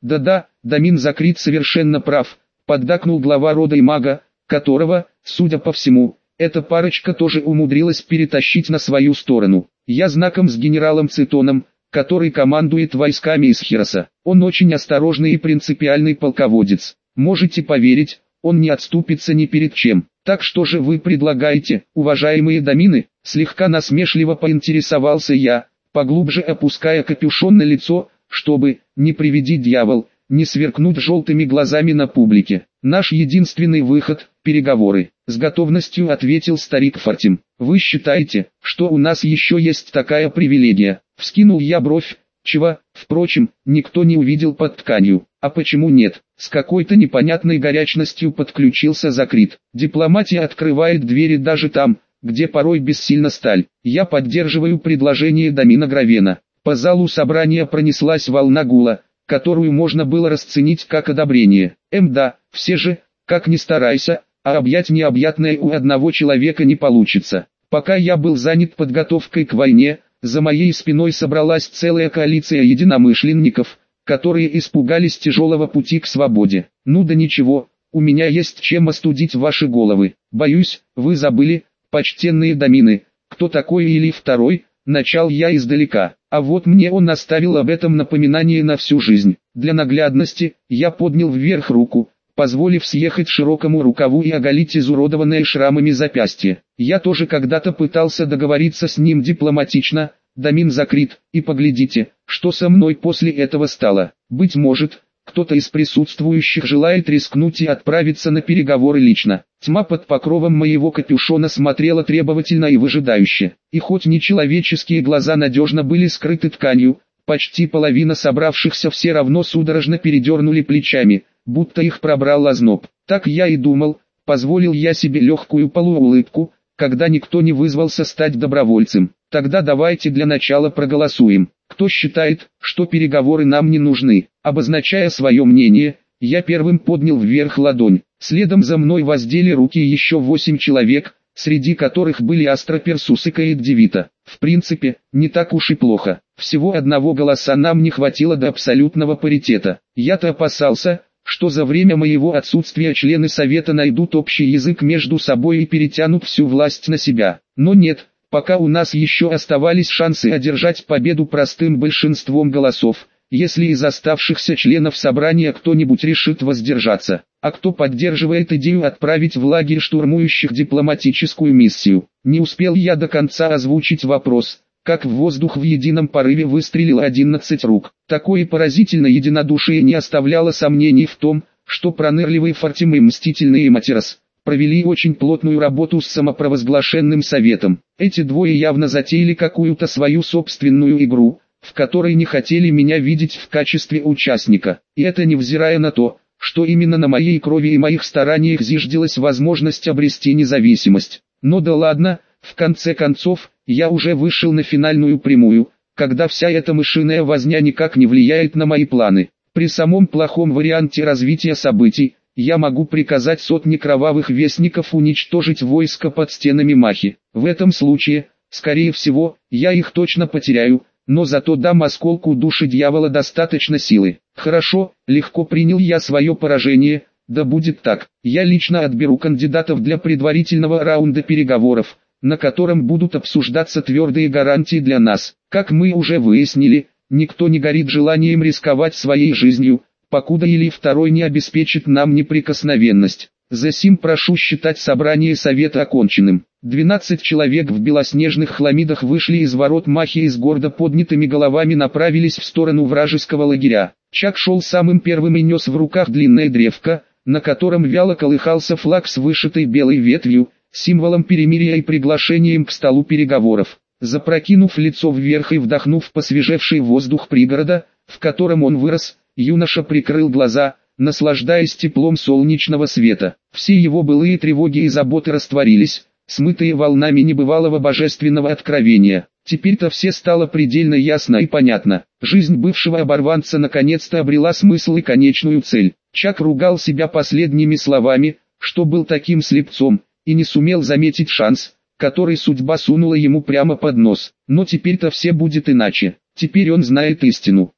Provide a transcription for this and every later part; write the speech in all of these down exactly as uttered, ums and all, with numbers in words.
Да-да, Дамин Закрит совершенно прав, поддакнул глава рода и мага, которого, судя по всему, эта парочка тоже умудрилась перетащить на свою сторону. Я знаком с генералом Цитоном, который командует войсками из Хироса. Он очень осторожный и принципиальный полководец. Можете поверить, он не отступится ни перед чем. Так что же вы предлагаете, уважаемые домины? Слегка насмешливо поинтересовался я, поглубже опуская капюшон на лицо, чтобы, не приведи дьявол, не сверкнуть желтыми глазами на публике. Наш единственный выход – переговоры. С готовностью ответил старик Фортим. Вы считаете, что у нас еще есть такая привилегия? Вскинул я бровь, чего, впрочем, никто не увидел под тканью. А почему нет? С какой-то непонятной горячностью подключился Закрит. Дипломатия открывает двери даже там, где порой бессильна сталь. Я поддерживаю предложение Дамина Гравена. По залу собрания пронеслась волна гула, которую можно было расценить как одобрение. Эм да, все же, как ни старайся, а объять необъятное у одного человека не получится. Пока я был занят подготовкой к войне, за моей спиной собралась целая коалиция единомышленников, которые испугались тяжелого пути к свободе. Ну да ничего, у меня есть чем остудить ваши головы. Боюсь, вы забыли, почтенные домины, кто такой или второй, начал я издалека. А вот мне он оставил об этом напоминание на всю жизнь. Для наглядности, я поднял вверх руку, позволив съехать широкому рукаву и оголить изуродованное шрамами запястье. Я тоже когда-то пытался договориться с ним дипломатично, Дамин Закрит, и поглядите, что со мной после этого стало. Быть может, кто-то из присутствующих желает рискнуть и отправиться на переговоры лично. Тьма под покровом моего капюшона смотрела требовательно и выжидающе. И хоть нечеловеческие глаза надежно были скрыты тканью, почти половина собравшихся все равно судорожно передернули плечами, будто их пробрал озноб. Так я и думал, позволил я себе легкую полуулыбку, когда никто не вызвался стать добровольцем. Тогда давайте для начала проголосуем. Кто считает, что переговоры нам не нужны? Обозначая свое мнение, я первым поднял вверх ладонь. Следом за мной воздели руки еще восемь человек, среди которых были Астроперсус и Каэддивита. В принципе, не так уж и плохо. Всего одного голоса нам не хватило до абсолютного паритета. Я-то опасался, что за время моего отсутствия члены Совета найдут общий язык между собой и перетянут всю власть на себя. Но нет, пока у нас еще оставались шансы одержать победу простым большинством голосов, если из оставшихся членов собрания кто-нибудь решит воздержаться, а кто поддерживает идею отправить в лагерь штурмующих дипломатическую миссию. Не успел я до конца озвучить вопрос, как в воздух в едином порыве выстрелило одиннадцать рук. Такое поразительное единодушие не оставляло сомнений в том, что пронырливый Фортим и мстительный Матерос провели очень плотную работу с самопровозглашенным советом. Эти двое явно затеяли какую-то свою собственную игру, в которой не хотели меня видеть в качестве участника. И это невзирая на то, что именно на моей крови и моих стараниях зиждилась возможность обрести независимость. Но да ладно, в конце концов, я уже вышел на финальную прямую, когда вся эта мышиная возня никак не влияет на мои планы. При самом плохом варианте развития событий, я могу приказать сотне кровавых вестников уничтожить войско под стенами Махи. В этом случае, скорее всего, я их точно потеряю, но зато дам осколку души дьявола достаточно силы. Хорошо, легко принял я свое поражение, да будет так. Я лично отберу кандидатов для предварительного раунда переговоров, на котором будут обсуждаться твердые гарантии для нас. Как мы уже выяснили, никто не горит желанием рисковать своей жизнью, покуда или второй не обеспечит нам неприкосновенность. Засим прошу считать собрание совета оконченным. Двенадцать человек в белоснежных хламидах вышли из ворот Махи и с гордо поднятыми головами направились в сторону вражеского лагеря. Чак шел самым первым и нес в руках длинное древко, на котором вяло колыхался флаг с вышитой белой ветвью, символом перемирия и приглашением к столу переговоров. Запрокинув лицо вверх и вдохнув посвежевший воздух пригорода, в котором он вырос, юноша прикрыл глаза, наслаждаясь теплом солнечного света. Все его былые тревоги и заботы растворились, смытые волнами небывалого божественного откровения. Теперь-то все стало предельно ясно и понятно. Жизнь бывшего оборванца наконец-то обрела смысл и конечную цель. Чак ругал себя последними словами, что был таким слепцом, и не сумел заметить шанс, который судьба сунула ему прямо под нос. Но теперь-то все будет иначе. Теперь он знает истину.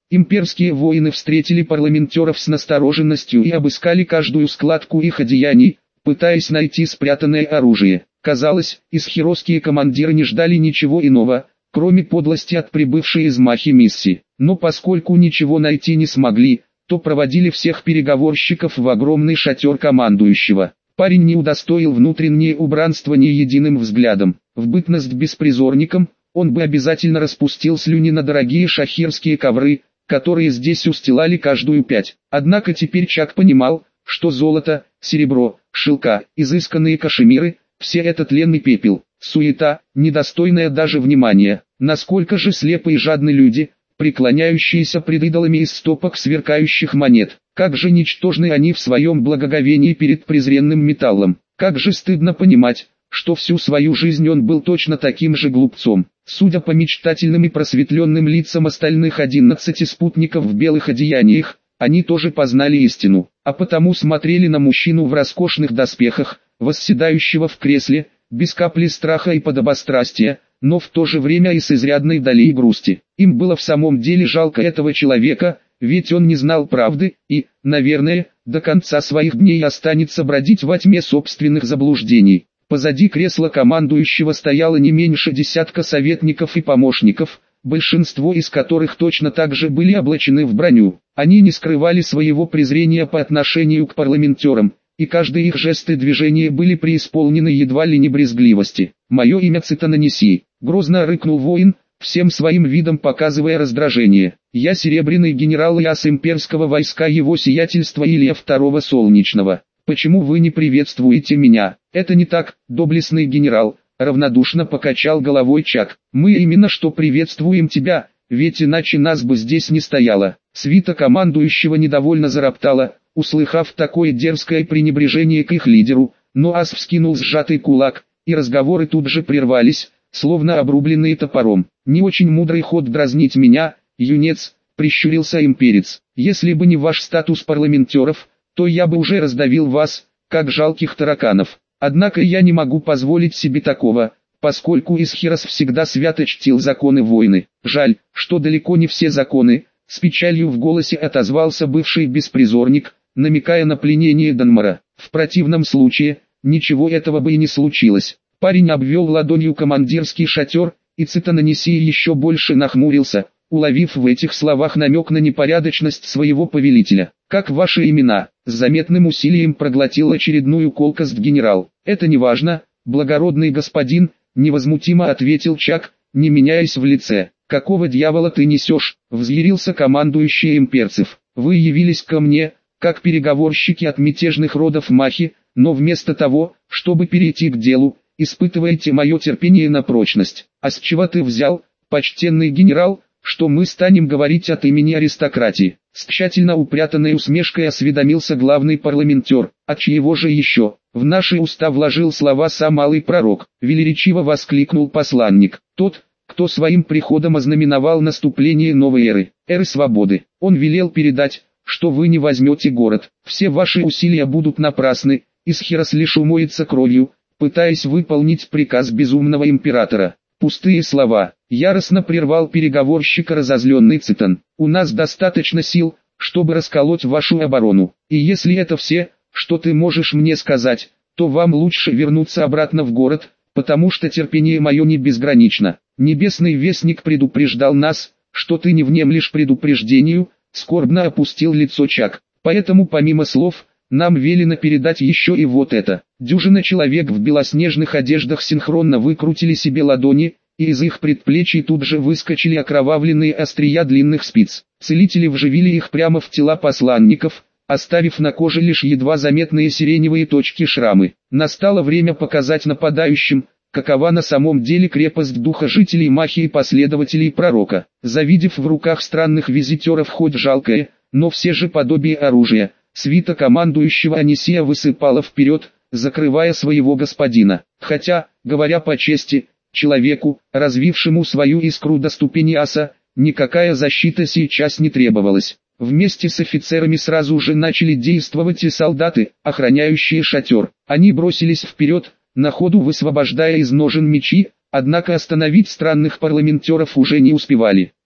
Имперские воины встретили парламентеров с настороженностью и обыскали каждую складку их одеяний, пытаясь найти спрятанное оружие. Казалось, исхиросские командиры не ждали ничего иного, кроме подлости от прибывшей из Махи миссии. Но поскольку ничего найти не смогли, то проводили всех переговорщиков в огромный шатер командующего. Парень не удостоил внутреннее убранство ни единым взглядом. В бытность беспризорником, он бы обязательно распустил слюни на дорогие шахирские ковры, которые здесь устилали каждую пять. Однако теперь Чак понимал, что золото, серебро, шелка, изысканные кашемиры – все это тленный пепел, суета, недостойная даже внимания. Насколько же слепы и жадны люди, преклоняющиеся пред идолами из стопок сверкающих монет. Как же ничтожны они в своем благоговении перед презренным металлом. Как же стыдно понимать, что всю свою жизнь он был точно таким же глупцом. Судя по мечтательным и просветленным лицам остальных одиннадцати спутников в белых одеяниях, они тоже познали истину, а потому смотрели на мужчину в роскошных доспехах, восседающего в кресле, без капли страха и подобострастия, но в то же время и с изрядной долей грусти. Им было в самом деле жалко этого человека, ведь он не знал правды и, наверное, до конца своих дней останется бродить во тьме собственных заблуждений. Позади кресла командующего стояло не меньше десятка советников и помощников, большинство из которых точно так же были облачены в броню. Они не скрывали своего презрения по отношению к парламентерам, и каждый их жест и движение были преисполнены едва ли не брезгливости. «Мое имя Цитананеси», — грозно рыкнул воин, всем своим видом показывая раздражение. «Я серебряный генерал Иас имперского войска его сиятельства Илья второго Солнечного. Почему вы не приветствуете меня?» «Это не так, доблестный генерал», — равнодушно покачал головой Чак. «Мы именно что приветствуем тебя, ведь иначе нас бы здесь не стояло». Свита командующего недовольно зароптала, услыхав такое дерзкое пренебрежение к их лидеру, но Ас вскинул сжатый кулак, и разговоры тут же прервались, словно обрубленные топором. «Не очень мудрый ход дразнить меня, юнец», — прищурился имперец. «Если бы не ваш статус парламентеров, то я бы уже раздавил вас, как жалких тараканов. Однако я не могу позволить себе такого, поскольку Исхирос всегда свято чтил законы войны. Жаль, что далеко не все законы», — с печалью в голосе отозвался бывший беспризорник, намекая на пленение Данмара. «В противном случае, ничего этого бы и не случилось». Парень обвел ладонью командирский шатер, и Цитананеси еще больше нахмурился, уловив в этих словах намек на непорядочность своего повелителя. «Как ваши имена?» — с заметным усилием проглотил очередную колкость генерал. «Это не важно, благородный господин», — невозмутимо ответил Чак, не меняясь в лице. «Какого дьявола ты несешь?» — взъярился командующий имперцев. «Вы явились ко мне, как переговорщики от мятежных родов Махи, но вместо того, чтобы перейти к делу, испытываете мое терпение на прочность. А с чего ты взял, почтенный генерал, что мы станем говорить от имени аристократии?» С тщательно упрятанной усмешкой осведомился главный парламентер. «От чьего же еще?» «В наши уста вложил слова сам малый пророк», — велеречиво воскликнул посланник. «Тот, кто своим приходом ознаменовал наступление новой эры, эры свободы. Он велел передать, что вы не возьмете город. Все ваши усилия будут напрасны, Исхирос лишь умоется кровью, пытаясь выполнить приказ безумного императора». «Пустые слова», — яростно прервал переговорщика разозленный Цитан. «У нас достаточно сил, чтобы расколоть вашу оборону. И если это все, что ты можешь мне сказать, то вам лучше вернуться обратно в город, потому что терпение мое не безгранично. Небесный вестник предупреждал нас, что ты не внемлешь предупреждению», — скорбно опустил лицо Чак. «Поэтому помимо слов, нам велено передать еще и вот это». Дюжина человек в белоснежных одеждах синхронно выкрутили себе ладони, и из их предплечий тут же выскочили окровавленные острия длинных спиц. Целители вживили их прямо в тела посланников, оставив на коже лишь едва заметные сиреневые точки шрамы. Настало время показать нападающим, какова на самом деле крепость духа жителей Махи и последователей пророка. Завидев в руках странных визитеров хоть жалкое, но все же подобие оружия, свита командующего Анисия высыпала вперед, закрывая своего господина. Хотя, говоря по чести, человеку, развившему свою искру до ступени аса, никакая защита сейчас не требовалась. Вместе с офицерами сразу же начали действовать и солдаты, охраняющие шатер. Они бросились вперед, на ходу высвобождая из ножен мечи, однако остановить странных парламентеров уже не успевали.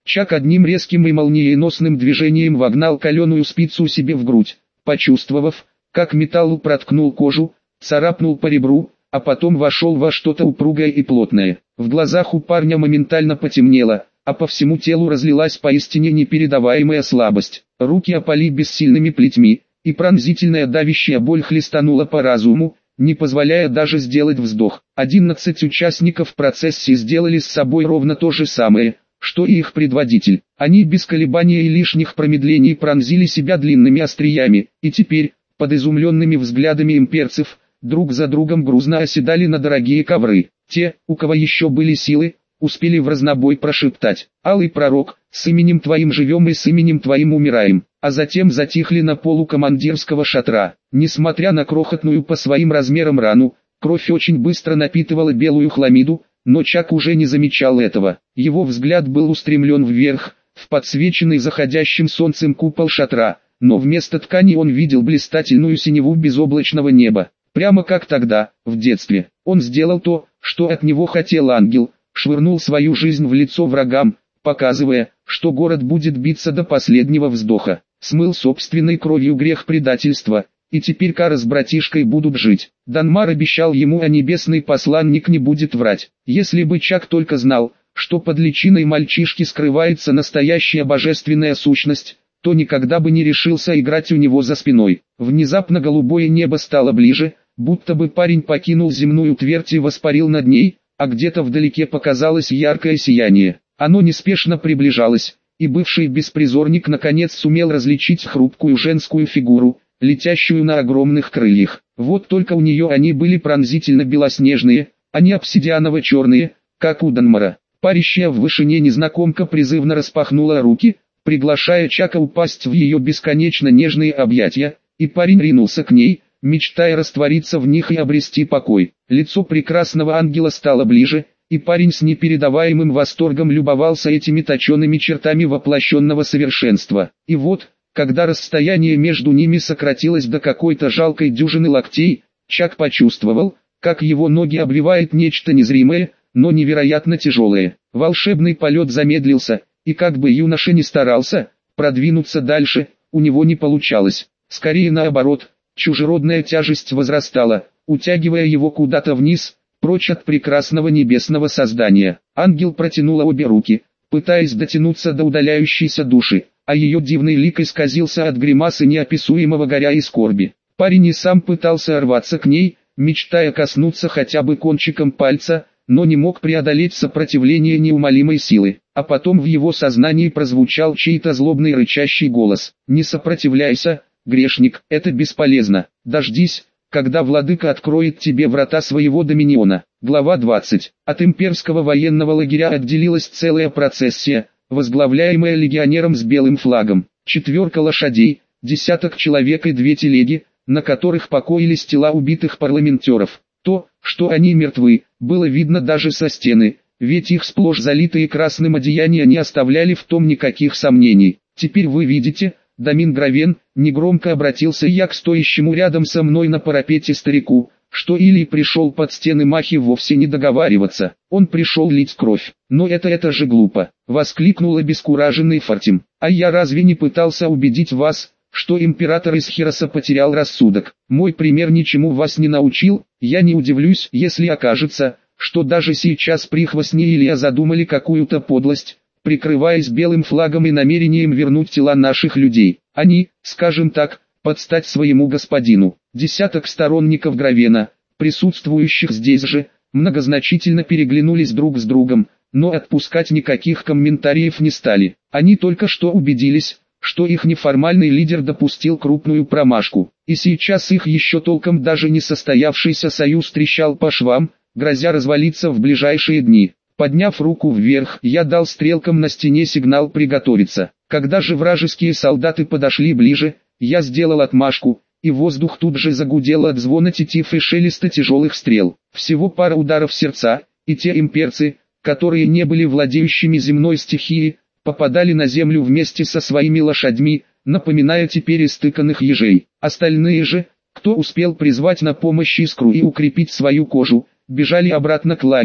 Чак одним резким и молниеносным движением вогнал каленую спицу себе в грудь, почувствовав, как металл проткнул кожу, царапнул по ребру, а потом вошел во что-то упругое и плотное. В глазах у парня моментально потемнело, а по всему телу разлилась поистине непередаваемая слабость. Руки опали бессильными плетьми, и пронзительная давящая боль хлестанула по разуму, не позволяя даже сделать вздох. Одиннадцать участников процессии сделали с собой ровно то же самое, что и их предводитель. Они без колебания и лишних промедлений пронзили себя длинными остриями, и теперь, под изумленными взглядами имперцев, друг за другом грузно оседали на дорогие ковры. Те, у кого еще были силы, успели в разнобой прошептать: «Алый пророк, с именем твоим живем и с именем твоим умираем», а затем затихли на полу командирского шатра. Несмотря на крохотную по своим размерам рану, кровь очень быстро напитывала белую хламиду, но Чак уже не замечал этого. Его взгляд был устремлен вверх, в подсвеченный заходящим солнцем купол шатра, но вместо ткани он видел блистательную синеву безоблачного неба. Прямо как тогда, в детстве, он сделал то, что от него хотел ангел, швырнул свою жизнь в лицо врагам, показывая, что город будет биться до последнего вздоха. Смыл собственной кровью грех предательства, и теперь Кара с братишкой будут жить. Данмар обещал ему, а небесный посланник не будет врать. Если бы Чак только знал, что под личиной мальчишки скрывается настоящая божественная сущность, то никогда бы не решился играть у него за спиной. Внезапно голубое небо стало ближе, будто бы парень покинул земную твердь и воспарил над ней, а где-то вдалеке показалось яркое сияние. Оно неспешно приближалось, и бывший беспризорник наконец сумел различить хрупкую женскую фигуру, летящую на огромных крыльях. Вот только у нее они были пронзительно белоснежные, а не обсидианово-черные, как у Данмара. Парящая в вышине незнакомка призывно распахнула руки, приглашая Чака упасть в ее бесконечно нежные объятия, и парень ринулся к ней, мечтая раствориться в них и обрести покой. Лицо прекрасного ангела стало ближе, и парень с непередаваемым восторгом любовался этими точеными чертами воплощенного совершенства. И вот, когда расстояние между ними сократилось до какой-то жалкой дюжины локтей, Чак почувствовал, как его ноги обвивает нечто незримое, но невероятно тяжелое. Волшебный полет замедлился, и как бы юноша ни старался продвинуться дальше, у него не получалось. Скорее наоборот, чужеродная тяжесть возрастала, утягивая его куда-то вниз, прочь от прекрасного небесного создания. Ангел протянула обе руки, пытаясь дотянуться до удаляющейся души, а ее дивный лик исказился от гримасы неописуемого горя и скорби. Парень и сам пытался рваться к ней, мечтая коснуться хотя бы кончиком пальца, но не мог преодолеть сопротивление неумолимой силы. А потом в его сознании прозвучал чей-то злобный рычащий голос: «Не сопротивляйся, грешник, это бесполезно, дождись, когда владыка откроет тебе врата своего доминиона». Глава двадцать. От имперского военного лагеря отделилась целая процессия, возглавляемая легионером с белым флагом. Четверка лошадей, десяток человек и две телеги, на которых покоились тела убитых парламентеров. То, что они мертвы, было видно даже со стены, ведь их сплошь залитые красным одеяния не оставляли в том никаких сомнений. «Теперь вы видите, Дамин Гравен», — негромко обратился я к стоящему рядом со мной на парапете старику, что Илий пришел под стены Махи вовсе не договариваться, он пришел лить кровь. «Но это это же глупо», — воскликнул обескураженный Фортим. «А я разве не пытался убедить вас, что император из Хироса потерял рассудок? Мой пример ничему вас не научил? Я не удивлюсь, если окажется, что даже сейчас прихвостни Илия задумали какую-то подлость, прикрываясь белым флагом и намерением вернуть тела наших людей. Они, скажем так, подстать своему господину». Десяток сторонников Гравена, присутствующих здесь же, многозначительно переглянулись друг с другом, но отпускать никаких комментариев не стали. Они только что убедились, что их неформальный лидер допустил крупную промашку, и сейчас их еще толком даже не состоявшийся союз трещал по швам, грозя развалиться в ближайшие дни. Подняв руку вверх, я дал стрелкам на стене сигнал приготовиться. Когда же вражеские солдаты подошли ближе, я сделал отмашку, и воздух тут же загудел от звона тетив и шелеста тяжелых стрел. Всего пара ударов сердца, и те имперцы, которые не были владеющими земной стихией, попадали на землю вместе со своими лошадьми, напоминая теперь истыканных ежей. Остальные же, кто успел призвать на помощь искру и укрепить свою кожу, бежали обратно к лагерю,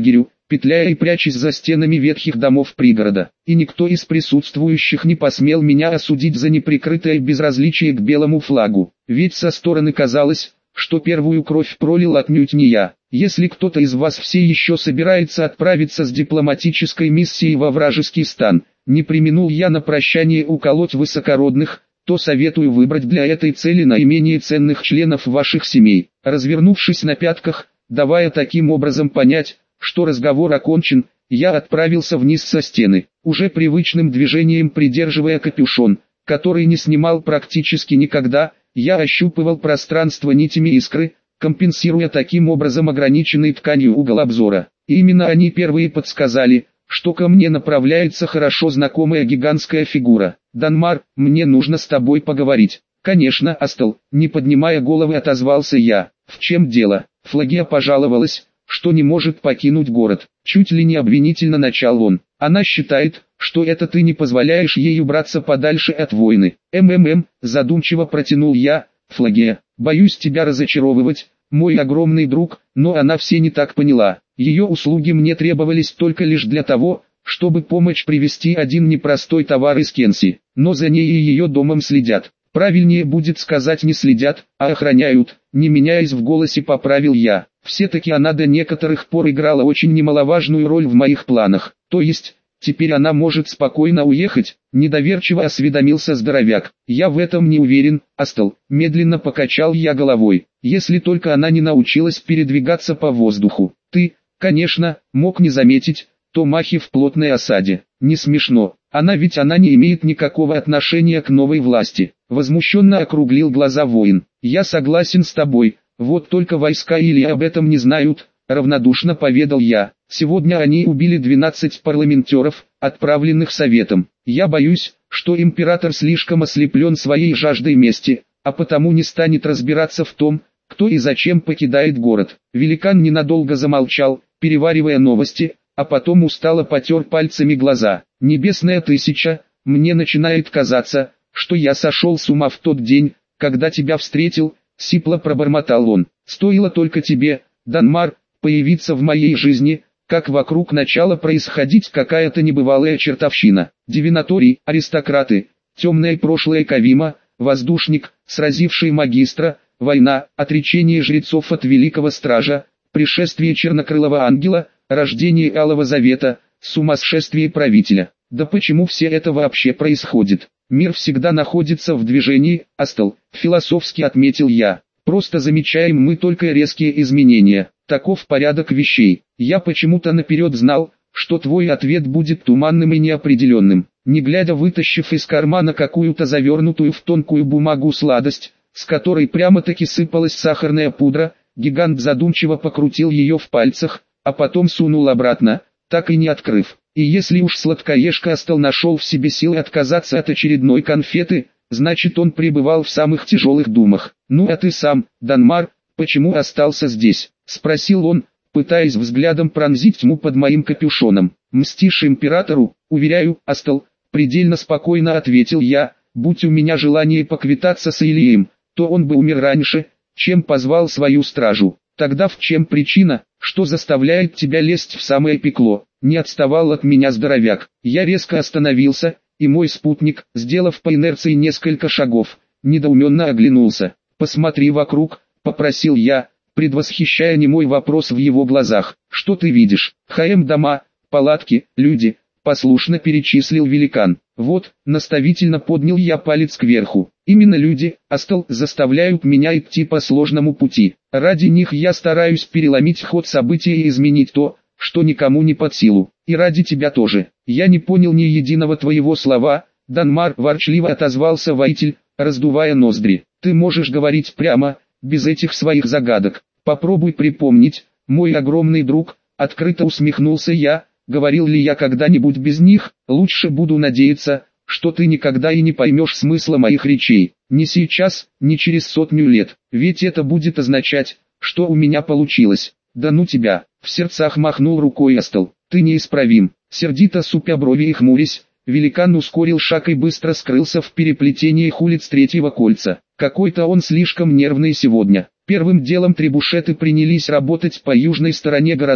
петляя и прячась за стенами ветхих домов пригорода. И никто из присутствующих не посмел меня осудить за неприкрытое безразличие к белому флагу. Ведь со стороны казалось, что первую кровь пролил отнюдь не я. Если кто-то из вас все еще собирается отправиться с дипломатической миссией во вражеский стан, не преминул я на прощание уколоть высокородных, то советую выбрать для этой цели наименее ценных членов ваших семей. Развернувшись на пятках, давая таким образом понять, что разговор окончен, я отправился вниз со стены, уже привычным движением придерживая капюшон, который не снимал практически никогда. Я ощупывал пространство нитями искры, компенсируя таким образом ограниченный тканью угол обзора. И именно они первые подсказали, что ко мне направляется хорошо знакомая гигантская фигура. «Данмар, мне нужно с тобой поговорить». «Конечно, Астал», не поднимая головы, отозвался я. «В чем дело?» Флагия пожаловалась, что не может покинуть город. Чуть ли не обвинительно начал он. Она считает, что это ты не позволяешь ей убраться подальше от войны. МММ, задумчиво протянул я. Флагия, боюсь тебя разочаровывать, мой огромный друг, но она все не так поняла. Ее услуги мне требовались только лишь для того, чтобы помочь привезти один непростой товар из Кенси. Но за ней и ее домом следят. Правильнее будет сказать не следят, а охраняют, не меняясь в голосе поправил я. Все-таки она до некоторых пор играла очень немаловажную роль в моих планах. То есть, теперь она может спокойно уехать, недоверчиво осведомился здоровяк. Я в этом не уверен, Астал, медленно покачал я головой. Если только она не научилась передвигаться по воздуху. Ты, конечно, мог не заметить, то махи в плотной осаде. Не смешно, она ведь она не имеет никакого отношения к новой власти. Возмущенно округлил глаза воин. Я согласен с тобой, вот только войска или об этом не знают, равнодушно поведал я. Сегодня они убили двенадцать парламентеров, отправленных советом. Я боюсь, что император слишком ослеплен своей жаждой мести, а потому не станет разбираться в том, кто и зачем покидает город. Великан ненадолго замолчал, переваривая новости, а потом устало потер пальцами глаза. «Небесная тысяча, мне начинает казаться, что я сошел с ума в тот день, когда тебя встретил», — сипло пробормотал он. «Стоило только тебе, Данмар, появиться в моей жизни, как вокруг начала происходить какая-то небывалая чертовщина. Дивинаторий, аристократы, темное прошлое Кавима, воздушник, сразивший магистра, война, отречение жрецов от великого стража, пришествие чернокрылого ангела, рождение Алого Завета, сумасшествие правителя. Да почему все это вообще происходит? Мир всегда находится в движении, Астал, философски отметил я. Просто замечаем мы только резкие изменения. Таков порядок вещей. Я почему-то наперед знал, что твой ответ будет туманным и неопределенным. Не глядя, вытащив из кармана какую-то завернутую в тонкую бумагу сладость, с которой прямо-таки сыпалась сахарная пудра, гигант задумчиво покрутил ее в пальцах, а потом сунул обратно, так и не открыв. И если уж сладкоежка Астал нашел в себе силы отказаться от очередной конфеты, значит он пребывал в самых тяжелых думах. «Ну а ты сам, Данмар, почему остался здесь?» — спросил он, пытаясь взглядом пронзить тьму под моим капюшоном. «Мстишь императору, уверяю, Астал», — предельно спокойно ответил я. «Будь у меня желание поквитаться с Илием, то он бы умер раньше, чем позвал свою стражу. Тогда в чем причина, что заставляет тебя лезть в самое пекло?» Не отставал от меня здоровяк. Я резко остановился, и мой спутник, сделав по инерции несколько шагов, недоуменно оглянулся. «Посмотри вокруг», — попросил я, предвосхищая немой вопрос в его глазах. «Что ты видишь?» «ХМ, дома, палатки, люди», — послушно перечислил великан. «Вот», — наставительно поднял я палец кверху. «Именно люди, Астал, заставляют меня идти по сложному пути. Ради них я стараюсь переломить ход событий и изменить то, что никому не под силу. И ради тебя тоже. Я не понял ни единого твоего слова», — Данмар ворчливо отозвался воитель, раздувая ноздри. «Ты можешь говорить прямо, без этих своих загадок. Попробуй припомнить, мой огромный друг», — открыто усмехнулся я. «Говорил ли я когда-нибудь без них? Лучше буду надеяться, что ты никогда и не поймешь смысла моих речей. Не сейчас, не через сотню лет. Ведь это будет означать, что у меня получилось. Да ну тебя!» В сердцах махнул рукой Астал. «Ты неисправим». Сердито супя брови и хмурясь, великан ускорил шаг и быстро скрылся в переплетениях улиц Третьего кольца. Какой-то он слишком нервный сегодня. Первым делом трибушеты принялись работать по южной стороне города,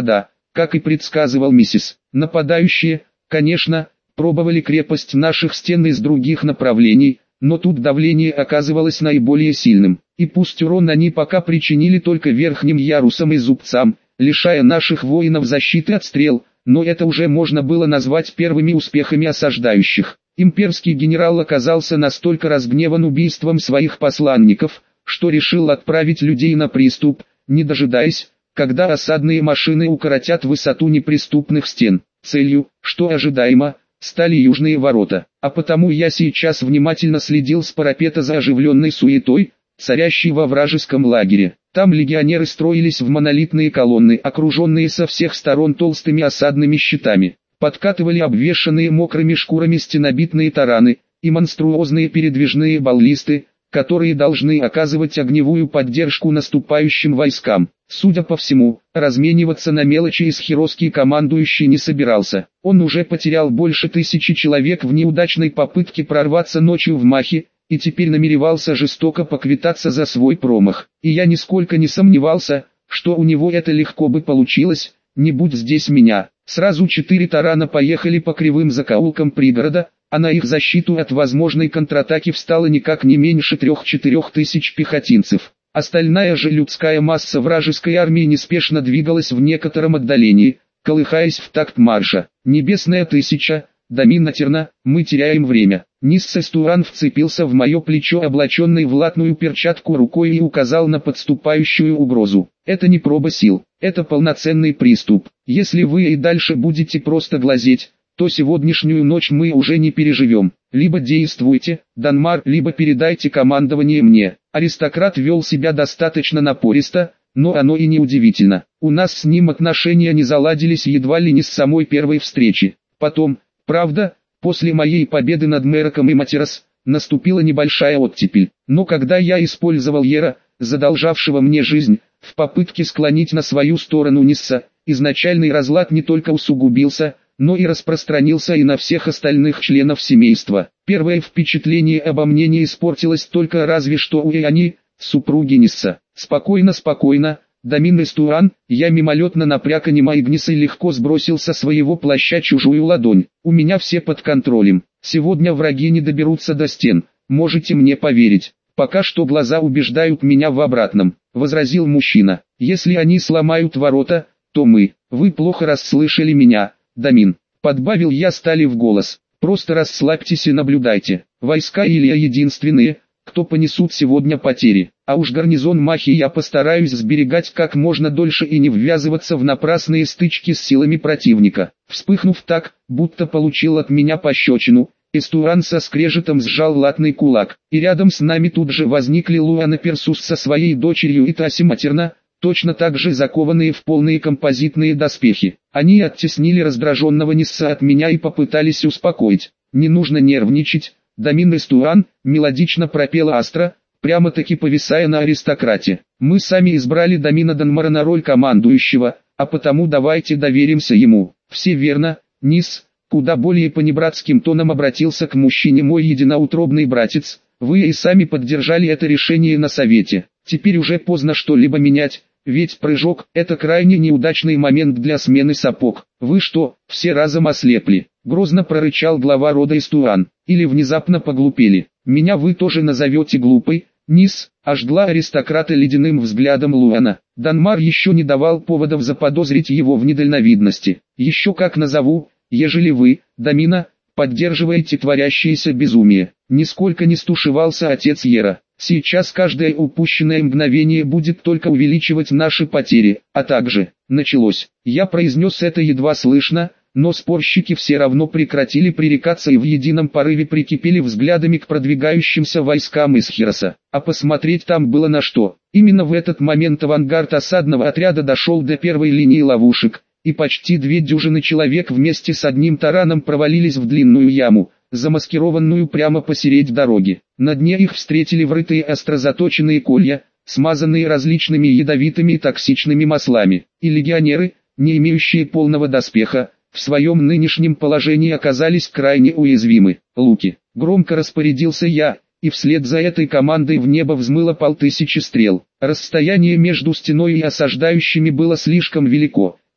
как и предсказывал миссис. Нападающие, конечно, пробовали крепость наших стен из других направлений, но тут давление оказывалось наиболее сильным. И пусть урон они пока причинили только верхним ярусам и зубцам, лишая наших воинов защиты от стрел, но это уже можно было назвать первыми успехами осаждающих. Имперский генерал оказался настолько разгневан убийством своих посланников, что решил отправить людей на приступ, не дожидаясь, когда осадные машины укоротят высоту неприступных стен. Целью, что ожидаемо, стали южные ворота, а потому я сейчас внимательно следил с парапета за оживленной суетой, царящей во вражеском лагере. Там легионеры строились в монолитные колонны, окруженные со всех сторон толстыми осадными щитами. Подкатывали обвешанные мокрыми шкурами стенобитные тараны и монструозные передвижные баллисты, которые должны оказывать огневую поддержку наступающим войскам. Судя по всему, размениваться на мелочи Исхиросский командующий не собирался. Он уже потерял больше тысячи человек в неудачной попытке прорваться ночью в Махи, и теперь намеревался жестоко поквитаться за свой промах. И я нисколько не сомневался, что у него это легко бы получилось, не будь здесь меня. Сразу четыре тарана поехали по кривым закоулкам пригорода, а на их защиту от возможной контратаки встало никак не меньше трех-четырех тысяч пехотинцев. Остальная же людская масса вражеской армии неспешно двигалась в некотором отдалении, колыхаясь в такт марша. Небесная тысяча, Доминатерна, мы теряем время. Ниссестуан вцепился в мое плечо, облаченный в латную перчатку рукой, и указал на подступающую угрозу. Это не проба сил, это полноценный приступ. Если вы и дальше будете просто глазеть, то сегодняшнюю ночь мы уже не переживем. Либо действуйте, Данмар, либо передайте командование мне. Аристократ вел себя достаточно напористо, но оно и не удивительно. У нас с ним отношения не заладились едва ли не с самой первой встречи. Потом, правда, после моей победы над Мероком и Матерос, наступила небольшая оттепель. Но когда я использовал Ера, задолжавшего мне жизнь, в попытке склонить на свою сторону Нисса, изначальный разлад не только усугубился, но и распространился и на всех остальных членов семейства. Первое впечатление обо мне не испортилось только разве что у Иони, супруги Нисса. Спокойно, спокойно, Домин Эстуан, я мимолетно напряг анима Игниса и легко сбросил со своего плаща чужую ладонь. У меня все под контролем. Сегодня враги не доберутся до стен, можете мне поверить. Пока что глаза убеждают меня в обратном, возразил мужчина. Если они сломают ворота, то мы. Вы плохо расслышали меня, Домин. Подбавил я стали в голос. Просто расслабьтесь и наблюдайте. Войска Илья единственные, кто понесут сегодня потери. А уж гарнизон Махи я постараюсь сберегать как можно дольше и не ввязываться в напрасные стычки с силами противника. Вспыхнув так, будто получил от меня пощечину, Эстуан со скрежетом сжал латный кулак. И рядом с нами тут же возникли Луана Персус со своей дочерью и Таси Матерна, точно так же закованные в полные композитные доспехи. Они оттеснили раздраженного Нисса от меня и попытались успокоить. Не нужно нервничать, Домин Эстуан, мелодично пропела Астра, прямо-таки повисая на аристократе. Мы сами избрали Домина Данмара на роль командующего, а потому давайте доверимся ему. Все верно, Нисс, куда более понебратским тоном обратился к мужчине мой единоутробный братец, вы и сами поддержали это решение на совете. Теперь уже поздно что-либо менять, ведь прыжок – это крайне неудачный момент для смены сапог. Вы что, все разом ослепли? Грозно прорычал глава рода Эстуан. Или внезапно поглупели? Меня вы тоже назовете глупой? Нисс, аж жгла аристократа ледяным взглядом Луана. Данмар еще не давал поводов заподозрить его в недальновидности. Еще как назову, ежели вы, Домина, поддерживаете творящееся безумие. Нисколько не стушевался отец Ера. Сейчас каждое упущенное мгновение будет только увеличивать наши потери, а также, началось. Я произнес это едва слышно, но спорщики все равно прекратили пререкаться и в едином порыве прикипели взглядами к продвигающимся войскам Исхироса. А посмотреть там было на что. Именно в этот момент авангард осадного отряда дошел до первой линии ловушек, и почти две дюжины человек вместе с одним тараном провалились в длинную яму, замаскированную прямо посередине дороги. На дне их встретили врытые остро заточенные колья, смазанные различными ядовитыми и токсичными маслами. И легионеры, не имеющие полного доспеха, в своем нынешнем положении оказались крайне уязвимы. Луки. Громко распорядился я, и вслед за этой командой в небо взмыло полтысячи стрел. Расстояние между стеной и осаждающими было слишком велико.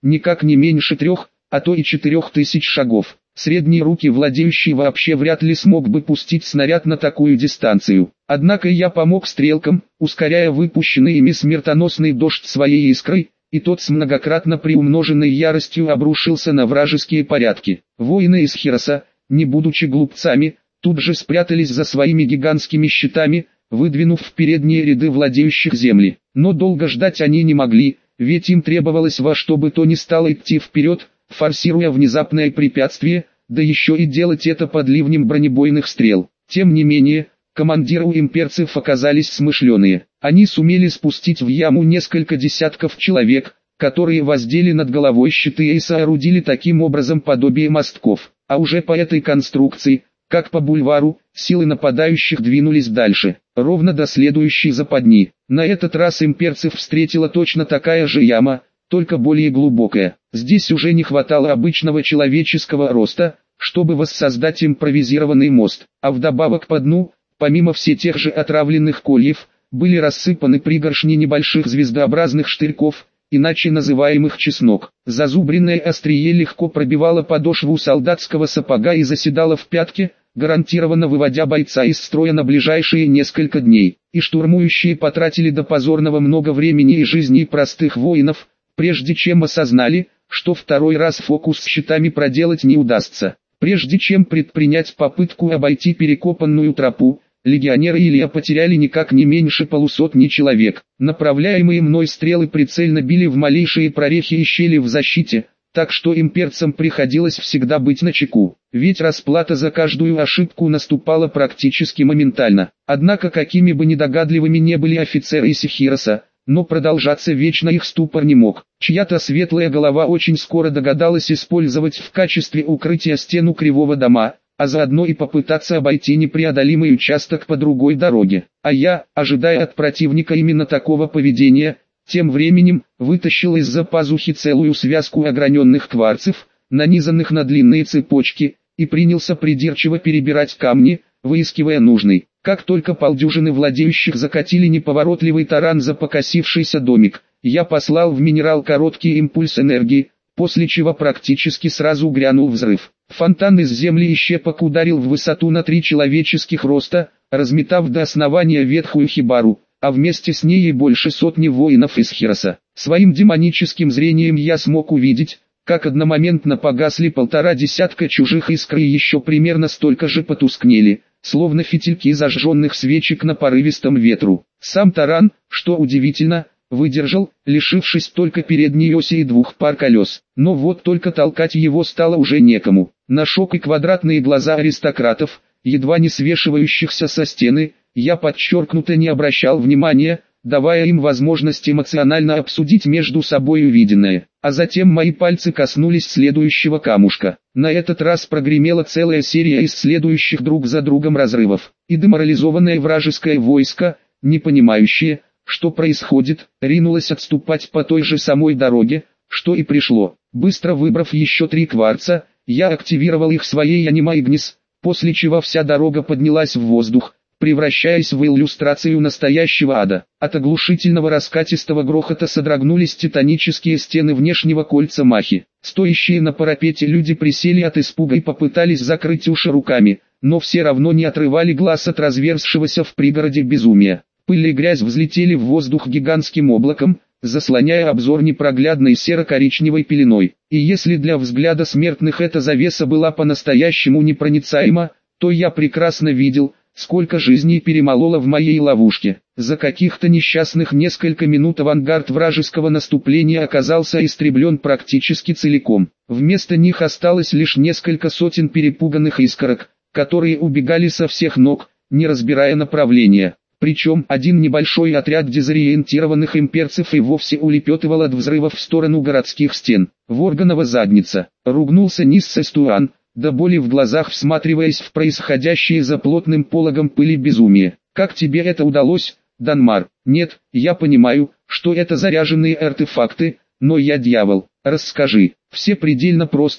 никак не меньше трех, а то и четырех тысяч шагов. Средние руки владеющий вообще вряд ли смог бы пустить снаряд на такую дистанцию. Однако я помог стрелкам, ускоряя выпущенный ими смертоносный дождь своей искрой, и тот с многократно приумноженной яростью обрушился на вражеские порядки. Воины из Хироса, не будучи глупцами, тут же спрятались за своими гигантскими щитами, выдвинув в передние ряды владеющих земли. Но долго ждать они не могли, ведь им требовалось во что бы то ни стало идти вперед, форсируя внезапное препятствие, да еще и делать это под ливнем бронебойных стрел. Тем не менее, командиры у имперцев оказались смышленые. Они сумели спустить в яму несколько десятков человек, которые воздели над головой щиты и соорудили таким образом подобие мостков. А уже по этой конструкции, как по бульвару, силы нападающих двинулись дальше, ровно до следующей западни. На этот раз имперцев встретила точно такая же яма, только более глубокая. Здесь уже не хватало обычного человеческого роста, чтобы воссоздать импровизированный мост, а вдобавок по дну, помимо все тех же отравленных кольев, были рассыпаны пригоршни небольших звездообразных штырьков, иначе называемых чеснок. Зазубренное острие легко пробивало подошву солдатского сапога и заседало в пятке, гарантированно выводя бойца из строя на ближайшие несколько дней. И штурмующие потратили до позорного много времени и жизней простых воинов, прежде чем осознали, что второй раз фокус с щитами проделать не удастся. Прежде чем предпринять попытку обойти перекопанную тропу, легионеры Илья потеряли никак не меньше полусотни человек. Направляемые мной стрелы прицельно били в малейшие прорехи и щели в защите, так что имперцам приходилось всегда быть начеку, ведь расплата за каждую ошибку наступала практически моментально. Однако какими бы недогадливыми не были офицеры из Хироса, но продолжаться вечно их ступор не мог. Чья-то светлая голова очень скоро догадалась использовать в качестве укрытия стену кривого дома, а заодно и попытаться обойти непреодолимый участок по другой дороге. А я, ожидая от противника именно такого поведения, тем временем вытащил из-за пазухи целую связку ограненных кварцев, нанизанных на длинные цепочки, и принялся придирчиво перебирать камни, выискивая нужный. Как только полдюжины владеющих закатили неповоротливый таран за покосившийся домик, я послал в минерал короткий импульс энергии, после чего практически сразу грянул взрыв. Фонтан из земли и щепок ударил в высоту на три человеческих роста, разметав до основания ветхую хибару, а вместе с ней и больше сотни воинов из Хироса. Своим демоническим зрением я смог увидеть, как одномоментно погасли полтора десятка чужих искр и еще примерно столько же потускнели, словно фитильки зажженных свечек на порывистом ветру. Сам таран, что удивительно, выдержал, лишившись только передней оси и двух пар колес. Но вот только толкать его стало уже некому. На шок и квадратные глаза аристократов, едва не свешивающихся со стены, я подчеркнуто не обращал внимания, давая им возможность эмоционально обсудить между собой увиденное. А затем мои пальцы коснулись следующего камушка. На этот раз прогремела целая серия из следующих друг за другом разрывов. И деморализованное вражеское войско, не понимающее, что происходит, ринулось отступать по той же самой дороге, что и пришло. Быстро выбрав еще три кварца, я активировал их своей анима Игнис, после чего вся дорога поднялась в воздух, превращаясь в иллюстрацию настоящего ада. От оглушительного раскатистого грохота содрогнулись титанические стены внешнего кольца Махи. Стоящие на парапете люди присели от испуга и попытались закрыть уши руками, но все равно не отрывали глаз от разверзшегося в пригороде безумия. Пыль и грязь взлетели в воздух гигантским облаком, заслоняя обзор непроглядной серо-коричневой пеленой. И если для взгляда смертных эта завеса была по-настоящему непроницаема, то я прекрасно видел, сколько жизней перемололо в моей ловушке. За каких-то несчастных несколько минут авангард вражеского наступления оказался истреблен практически целиком. Вместо них осталось лишь несколько сотен перепуганных искорок, которые убегали со всех ног, не разбирая направления. Причем один небольшой отряд дезориентированных имперцев и вовсе улепетывал от взрывов в сторону городских стен. Ворганова задница, ругнулся Нисса Стуан, до боли в глазах всматриваясь в происходящее за плотным пологом пыли безумие. Как тебе это удалось, Данмар? Нет, я понимаю, что это заряженные артефакты, но я дьявол. Расскажи. Все предельно просто.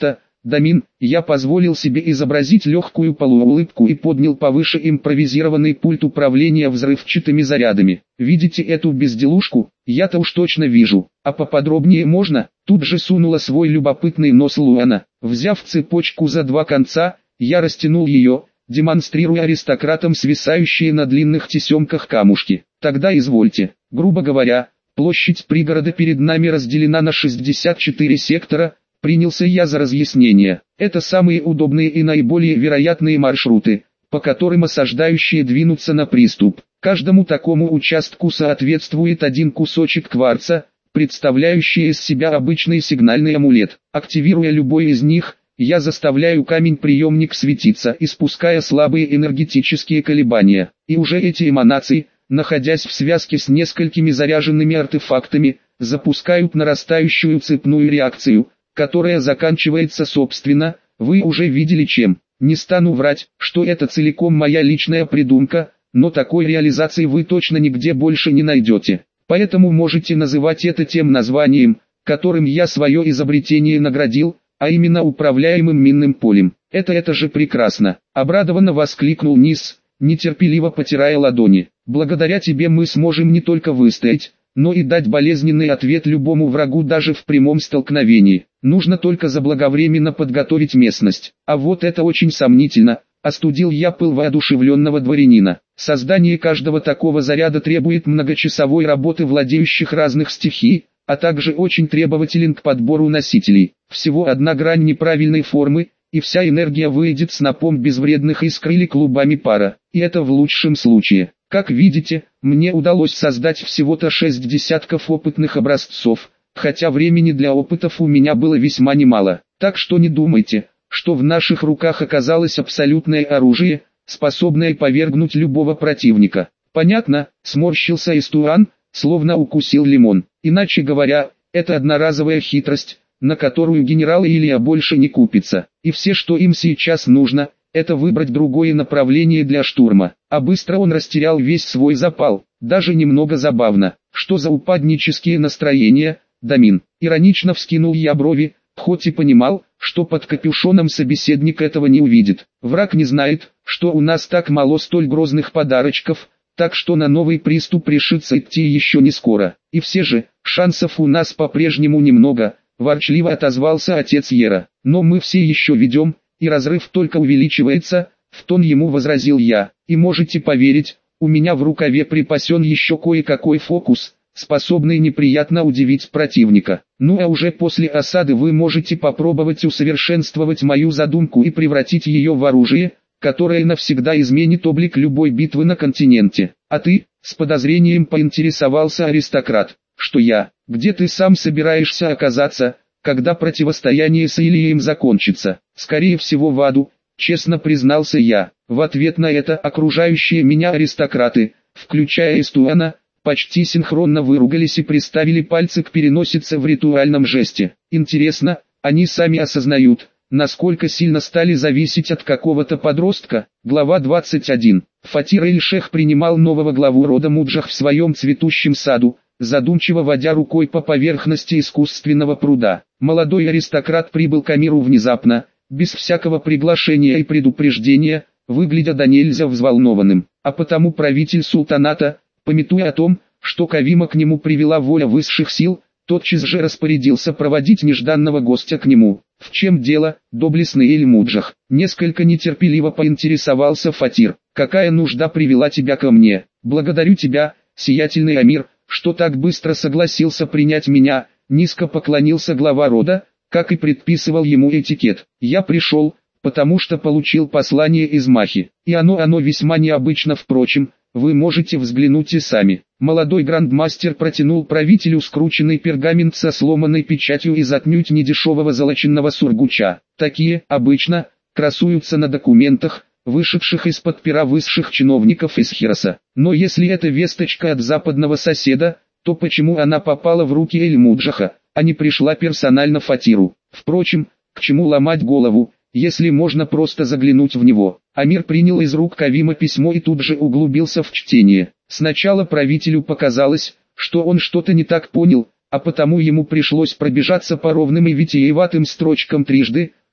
Дамин, я позволил себе изобразить легкую полуулыбку и поднял повыше импровизированный пульт управления взрывчатыми зарядами. Видите эту безделушку? Я-то уж точно вижу. А поподробнее можно? Тут же сунула свой любопытный нос Луана. Взяв цепочку за два конца, я растянул ее, демонстрируя аристократам свисающие на длинных тесемках камушки. Тогда извольте. Грубо говоря, площадь пригорода перед нами разделена на шестьдесят четыре сектора. Принялся я за разъяснение. Это самые удобные и наиболее вероятные маршруты, по которым осаждающие двинутся на приступ. Каждому такому участку соответствует один кусочек кварца, представляющий из себя обычный сигнальный амулет. Активируя любой из них, я заставляю камень-приемник светиться, испуская слабые энергетические колебания. И уже эти эманации, находясь в связке с несколькими заряженными артефактами, запускают нарастающую цепную реакцию, которая заканчивается собственно, вы уже видели чем. Не стану врать, что это целиком моя личная придумка, но такой реализации вы точно нигде больше не найдете. Поэтому можете называть это тем названием, которым я свое изобретение наградил, а именно управляемым минным полем. Это это же прекрасно. Обрадованно воскликнул Низ, нетерпеливо потирая ладони. Благодаря тебе мы сможем не только выстоять, но и дать болезненный ответ любому врагу даже в прямом столкновении. Нужно только заблаговременно подготовить местность. А вот это очень сомнительно, остудил я пыл воодушевленного дворянина. Создание каждого такого заряда требует многочасовой работы владеющих разных стихий, а также очень требователен к подбору носителей. Всего одна грань неправильной формы, и вся энергия выйдет снопом безвредных искр или клубами пара. И это в лучшем случае. Как видите, мне удалось создать всего-то шесть десятков опытных образцов, хотя времени для опытов у меня было весьма немало. Так что не думайте, что в наших руках оказалось абсолютное оружие, способное повергнуть любого противника. Понятно, сморщился Истуан, словно укусил лимон. Иначе говоря, это одноразовая хитрость, на которую генерал Илья больше не купится. И все, что им сейчас нужно, это выбрать другое направление для штурма. А быстро он растерял весь свой запал. Даже немного забавно. Что за упаднические настроения, Дамин? Иронично вскинул я брови, хоть и понимал, что под капюшоном собеседник этого не увидит. Враг не знает, что у нас так мало столь грозных подарочков, так что на новый приступ решится идти еще не скоро. И все же, шансов у нас по-прежнему немного, ворчливо отозвался отец Ера. Но мы все еще ведем, и разрыв только увеличивается, в тон ему возразил я. И можете поверить, у меня в рукаве припасен еще кое-какой фокус, способный неприятно удивить противника. Ну а уже после осады вы можете попробовать усовершенствовать мою задумку и превратить ее в оружие, которое навсегда изменит облик любой битвы на континенте. А ты, с подозрением поинтересовался аристократ, что я, где ты сам собираешься оказаться, когда противостояние с Ильей закончится? Скорее всего в аду, честно признался я. В ответ на это окружающие меня аристократы, включая Истуана, почти синхронно выругались и приставили пальцы к переносице в ритуальном жесте. Интересно, они сами осознают, насколько сильно стали зависеть от какого-то подростка? Глава двадцать один. Фатир Эль-Шех принимал нового главу рода Муджах в своем цветущем саду, задумчиво водя рукой по поверхности искусственного пруда. Молодой аристократ прибыл к Амиру внезапно, без всякого приглашения и предупреждения, выглядя до нельзя взволнованным. А потому правитель султаната, памятуя о том, что Кавима к нему привела воля высших сил, тотчас же распорядился проводить нежданного гостя к нему. «В чем дело, доблестный Эль-Муджах?» Несколько нетерпеливо поинтересовался Фатир. «Какая нужда привела тебя ко мне? Благодарю тебя, сиятельный Амир, что так быстро согласился принять меня», низко поклонился глава рода, как и предписывал ему этикет. «Я пришел, потому что получил послание из Махи, и оно оно весьма необычно, впрочем, вы можете взглянуть и сами». Молодой грандмастер протянул правителю скрученный пергамент со сломанной печатью из отнюдь недешевого золоченного сургуча. Такие, обычно, красуются на документах, вышедших из-под пера высших чиновников из Хироса. Но если это весточка от западного соседа, то почему она попала в руки Эль-Муджаха, а не пришла персонально Фатиру? Впрочем, к чему ломать голову, если можно просто заглянуть в него? Амир принял из рук Кавима письмо и тут же углубился в чтение. Сначала правителю показалось, что он что-то не так понял, а потому ему пришлось пробежаться по ровным и витиеватым строчкам трижды,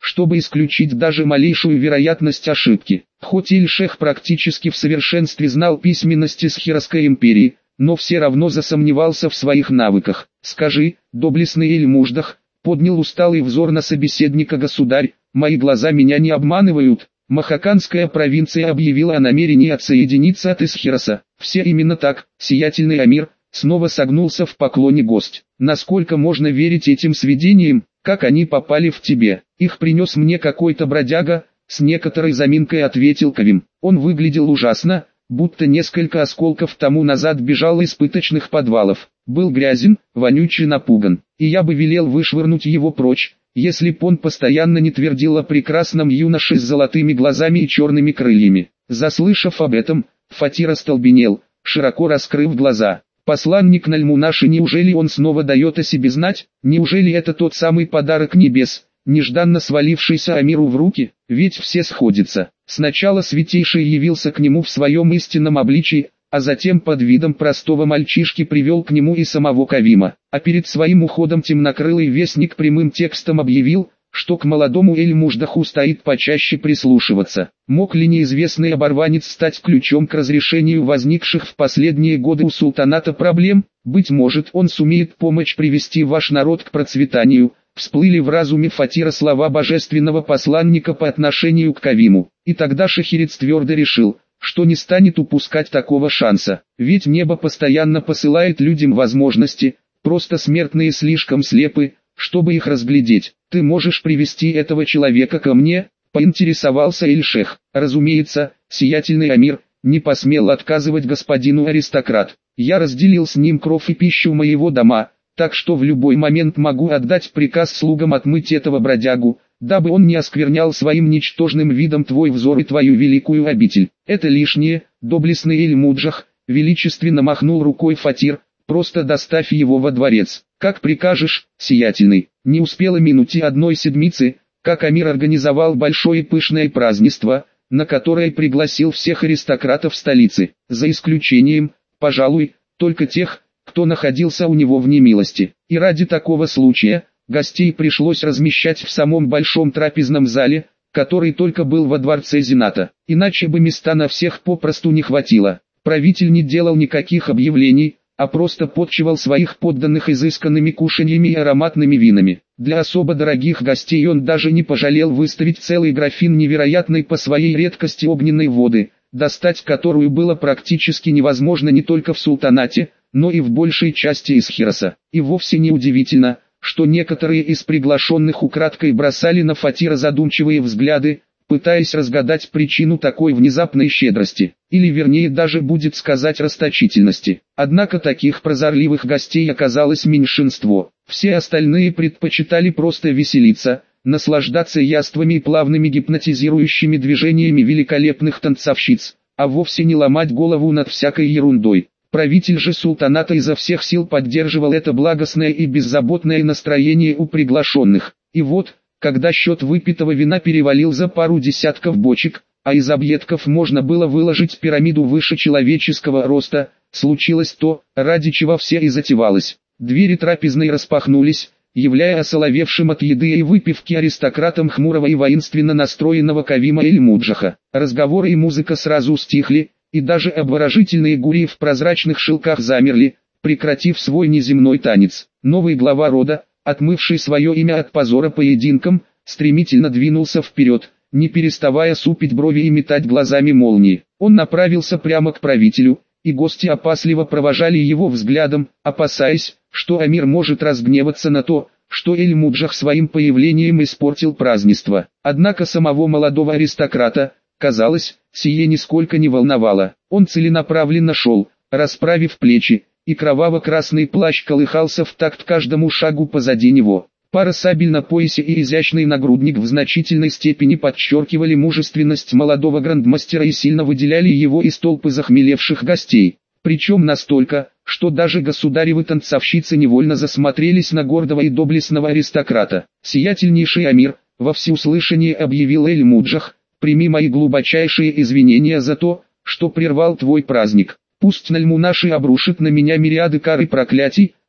чтобы исключить даже малейшую вероятность ошибки. Хоть Эль-Шех практически в совершенстве знал письменности Схиросской империи, но все равно засомневался в своих навыках. «Скажи, доблестный Эль-Муждах», — поднял усталый взор на собеседника государь, — «мои глаза меня не обманывают». Махаканская провинция объявила о намерении отсоединиться от Исхироса. «Все именно так, сиятельный Амир», — снова согнулся в поклоне гость. «Насколько можно верить этим сведениям, как они попали в тебе? Их принес мне какой-то бродяга», — с некоторой заминкой ответил Кавим. Он выглядел ужасно, будто несколько осколков тому назад бежал из пыточных подвалов. Был грязен, вонючий, напуган. И я бы велел вышвырнуть его прочь, если б он постоянно не твердил о прекрасном юноше с золотыми глазами и черными крыльями. Заслышав об этом, Фатир остолбенел, широко раскрыв глаза. Посланник Нальмунаши, неужели он снова дает о себе знать? Неужели это тот самый подарок небес, нежданно свалившийся Амиру в руки? Ведь все сходятся. Сначала Святейший явился к нему в своем истинном обличии, а затем под видом простого мальчишки привел к нему и самого Кавима. А перед своим уходом темнокрылый вестник прямым текстом объявил, что к молодому Эль-Муждаху стоит почаще прислушиваться. Мог ли неизвестный оборванец стать ключом к разрешению возникших в последние годы у султаната проблем? Быть может, он сумеет помочь привести ваш народ к процветанию. Всплыли в разуме Фатира слова божественного посланника по отношению к Кавиму. И тогда Шахерец твердо решил, что не станет упускать такого шанса. Ведь небо постоянно посылает людям возможности, просто смертные слишком слепы, чтобы их разглядеть. «Ты можешь привести этого человека ко мне?» — поинтересовался Эль-Шех. «Разумеется, сиятельный Амир», — не посмел отказывать господину аристократ. «Я разделил с ним кров и пищу моего дома, так что в любой момент могу отдать приказ слугам отмыть этого бродягу, дабы он не осквернял своим ничтожным видом твой взор и твою великую обитель. Это лишнее, доблестный Эль-Муджах», — величественно махнул рукой Фатир, — «просто доставь его во дворец». «Как прикажешь, сиятельный». Не успело минуть и одной седмицы, как Амир организовал большое и пышное празднество, на которое пригласил всех аристократов столицы, за исключением, пожалуй, только тех, кто находился у него в немилости. И ради такого случая, гостей пришлось размещать в самом большом трапезном зале, который только был во дворце Зената. Иначе бы места на всех попросту не хватило. Правитель не делал никаких объявлений, а просто подчивал своих подданных изысканными кушаньями и ароматными винами. Для особо дорогих гостей он даже не пожалел выставить целый графин невероятной по своей редкости огненной воды, достать которую было практически невозможно не только в султанате, но и в большей части Исхироса. И вовсе не удивительно, что некоторые из приглашенных украдкой бросали на Фатира задумчивые взгляды, пытаясь разгадать причину такой внезапной щедрости, или вернее даже будет сказать расточительности. Однако таких прозорливых гостей оказалось меньшинство. Все остальные предпочитали просто веселиться, наслаждаться яствами и плавными гипнотизирующими движениями великолепных танцовщиц, а вовсе не ломать голову над всякой ерундой. Правитель же султаната изо всех сил поддерживал это благостное и беззаботное настроение у приглашенных. И вот, когда счет выпитого вина перевалил за пару десятков бочек, а из объедков можно было выложить пирамиду выше человеческого роста, случилось то, ради чего все и затевалось. Двери трапезной распахнулись, являя осоловевшим от еды и выпивки аристократам хмурого и воинственно настроенного Кавима Эль-Муджаха. Разговоры и музыка сразу стихли, и даже обворожительные гурии в прозрачных шелках замерли, прекратив свой неземной танец. Новый глава рода, отмывший свое имя от позора поединком, стремительно двинулся вперед, не переставая супить брови и метать глазами молнии. Он направился прямо к правителю, и гости опасливо провожали его взглядом, опасаясь, что Амир может разгневаться на то, что Эль-Муджах своим появлением испортил празднество. Однако самого молодого аристократа, казалось, сие нисколько не волновало. Он целенаправленно шел, расправив плечи, и кроваво-красный плащ колыхался в такт каждому шагу позади него. Пара сабель на поясе и изящный нагрудник в значительной степени подчеркивали мужественность молодого грандмастера и сильно выделяли его из толпы захмелевших гостей. Причем настолько, что даже государевы танцовщицы невольно засмотрелись на гордого и доблестного аристократа. «Сиятельнейший Амир», — во всеуслышание объявил Эль-Муджах, — «прими мои глубочайшие извинения за то, что прервал твой праздник. Пусть Нальмунаши обрушит на меня мириады кар и проклятий,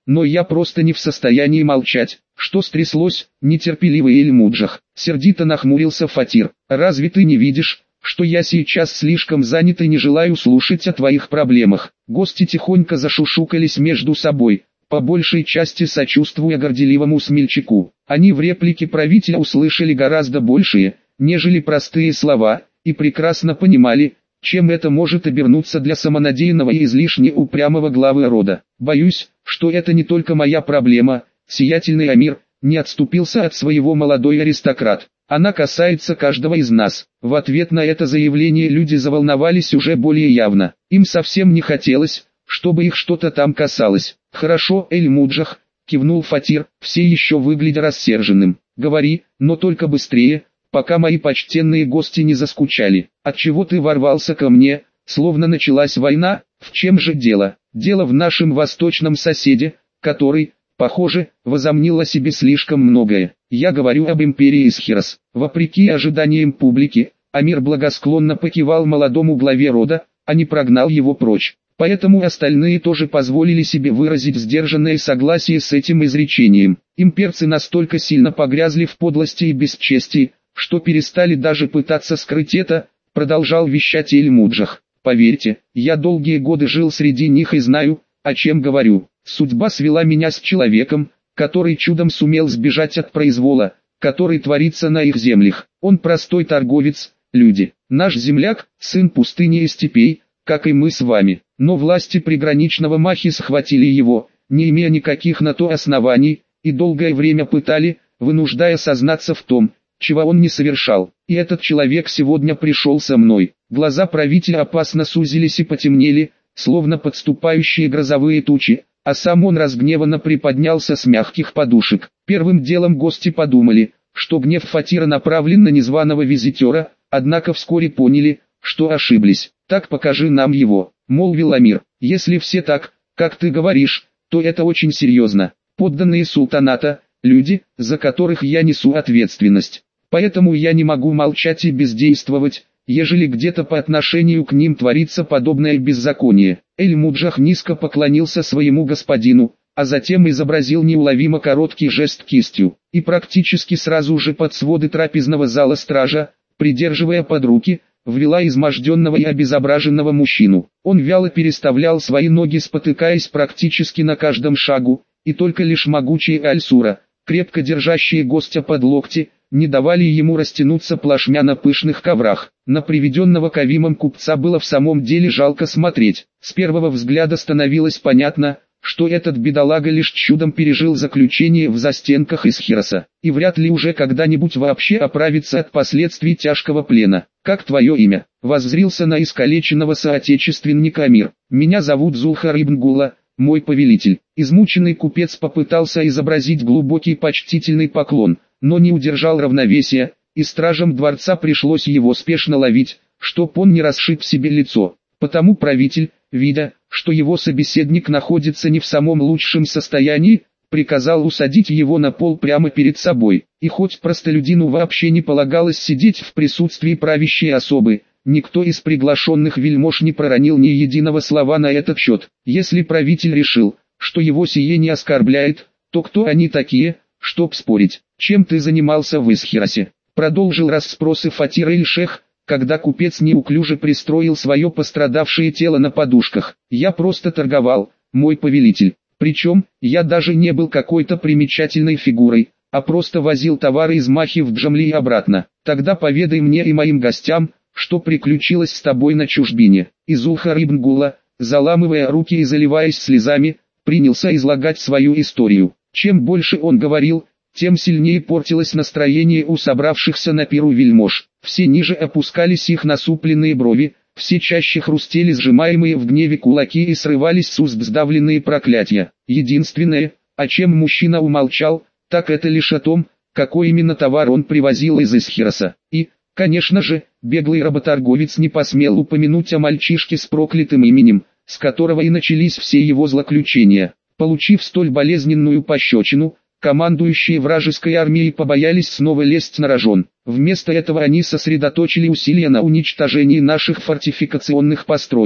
но я просто не в состоянии молчать. Что стряслось, нетерпеливый Эль-Муджах? Сердито нахмурился Фатир. Разве ты не видишь, что я сейчас слишком занят и не желаю слушать о твоих проблемах? Гости тихонько зашушукались между собой, по большей части сочувствуя горделивому смельчаку. Они в реплике правителя услышали гораздо большие, нежели простые слова, и прекрасно понимали, чем это может обернуться для самонадеянного и излишне упрямого главы рода. Боюсь, что это не только моя проблема, сиятельный Амир, не отступился от своего молодой аристократ. Она касается каждого из нас. В ответ на это заявление люди заволновались уже более явно. Им совсем не хотелось, чтобы их что-то там касалось. «Хорошо, Эль-Муджах», — кивнул Фатир, все еще выглядя рассерженным. «Говори, но только быстрее, пока мои почтенные гости не заскучали. Отчего ты ворвался ко мне, словно началась война? В чем же дело? Дело в нашем восточном соседе, который, похоже, возомнил о себе слишком многое. Я говорю об империи Исхирос». Вопреки ожиданиям публики, Амир благосклонно покивал молодому главе рода, а не прогнал его прочь. Поэтому остальные тоже позволили себе выразить сдержанное согласие с этим изречением. Имперцы настолько сильно погрязли в подлости и бесчестии, что перестали даже пытаться скрыть это, продолжал вещать Эль-Муджах. Поверьте, я долгие годы жил среди них и знаю, о чем говорю. Судьба свела меня с человеком, который чудом сумел сбежать от произвола, который творится на их землях. Он простой торговец, люди. Наш земляк, сын пустыни и степей, как и мы с вами. Но власти приграничного Махи схватили его, не имея никаких на то оснований, и долгое время пытали, вынуждая сознаться в том, чего он не совершал. И этот человек сегодня пришел со мной. Глаза правителя опасно сузились и потемнели, словно подступающие грозовые тучи, а сам он разгневанно приподнялся с мягких подушек. Первым делом гости подумали, что гнев Фатира направлен на незваного визитера, однако вскоре поняли, что ошиблись. «Так покажи нам его», — молвил Амир. «Если все так, как ты говоришь, то это очень серьезно. Подданные султаната — люди, за которых я несу ответственность. Поэтому я не могу молчать и бездействовать, ежели где-то по отношению к ним творится подобное беззаконие». Эль-Муджах низко поклонился своему господину, а затем изобразил неуловимо короткий жест кистью, и практически сразу же под своды трапезного зала стража, придерживая под руки, ввела изможденного и обезображенного мужчину. Он вяло переставлял свои ноги, спотыкаясь практически на каждом шагу, и только лишь могучие Аль-Сура, крепко держащие гостя под локти, не давали ему растянуться плашмя на пышных коврах. На приведенного Кавимом купца было в самом деле жалко смотреть. С первого взгляда становилось понятно, что этот бедолага лишь чудом пережил заключение в застенках Исхироса, и вряд ли уже когда-нибудь вообще оправится от последствий тяжкого плена. «Как твое имя?» — воззрился на искалеченного соотечественника Амир. «Меня зовут Зулхар ибн Гула, мой повелитель». Измученный купец попытался изобразить глубокий почтительный поклон, но не удержал равновесия, и стражам дворца пришлось его спешно ловить, чтоб он не расшиб себе лицо. Потому правитель, видя, что его собеседник находится не в самом лучшем состоянии, приказал усадить его на пол прямо перед собой. И хоть простолюдину вообще не полагалось сидеть в присутствии правящей особы, никто из приглашенных вельмож не проронил ни единого слова на этот счет. Если правитель решил, что его сие не оскорбляет, то кто они такие, чтоб спорить? «Чем ты занимался в Исхиросе?» — продолжил расспросы Фатир Эль-Шех, когда купец неуклюже пристроил свое пострадавшее тело на подушках. «Я просто торговал, мой повелитель. Причем, я даже не был какой-то примечательной фигурой, а просто возил товары из Махи в Джамли и обратно. Тогда поведай мне и моим гостям, что приключилось с тобой на чужбине». И Зулхар ибн Гула, заламывая руки и заливаясь слезами, принялся излагать свою историю. Чем больше он говорил, тем сильнее портилось настроение у собравшихся на пиру вельмож. Все ниже опускались их насупленные брови, все чаще хрустели сжимаемые в гневе кулаки и срывались с уст сдавленные проклятия. Единственное, о чем мужчина умолчал, так это лишь о том, какой именно товар он привозил из Исхироса. И, конечно же, беглый работорговец не посмел упомянуть о мальчишке с проклятым именем, с которого и начались все его злоключения. Получив столь болезненную пощечину, командующие вражеской армией побоялись снова лезть на рожон. Вместо этого они сосредоточили усилия на уничтожении наших фортификационных построек.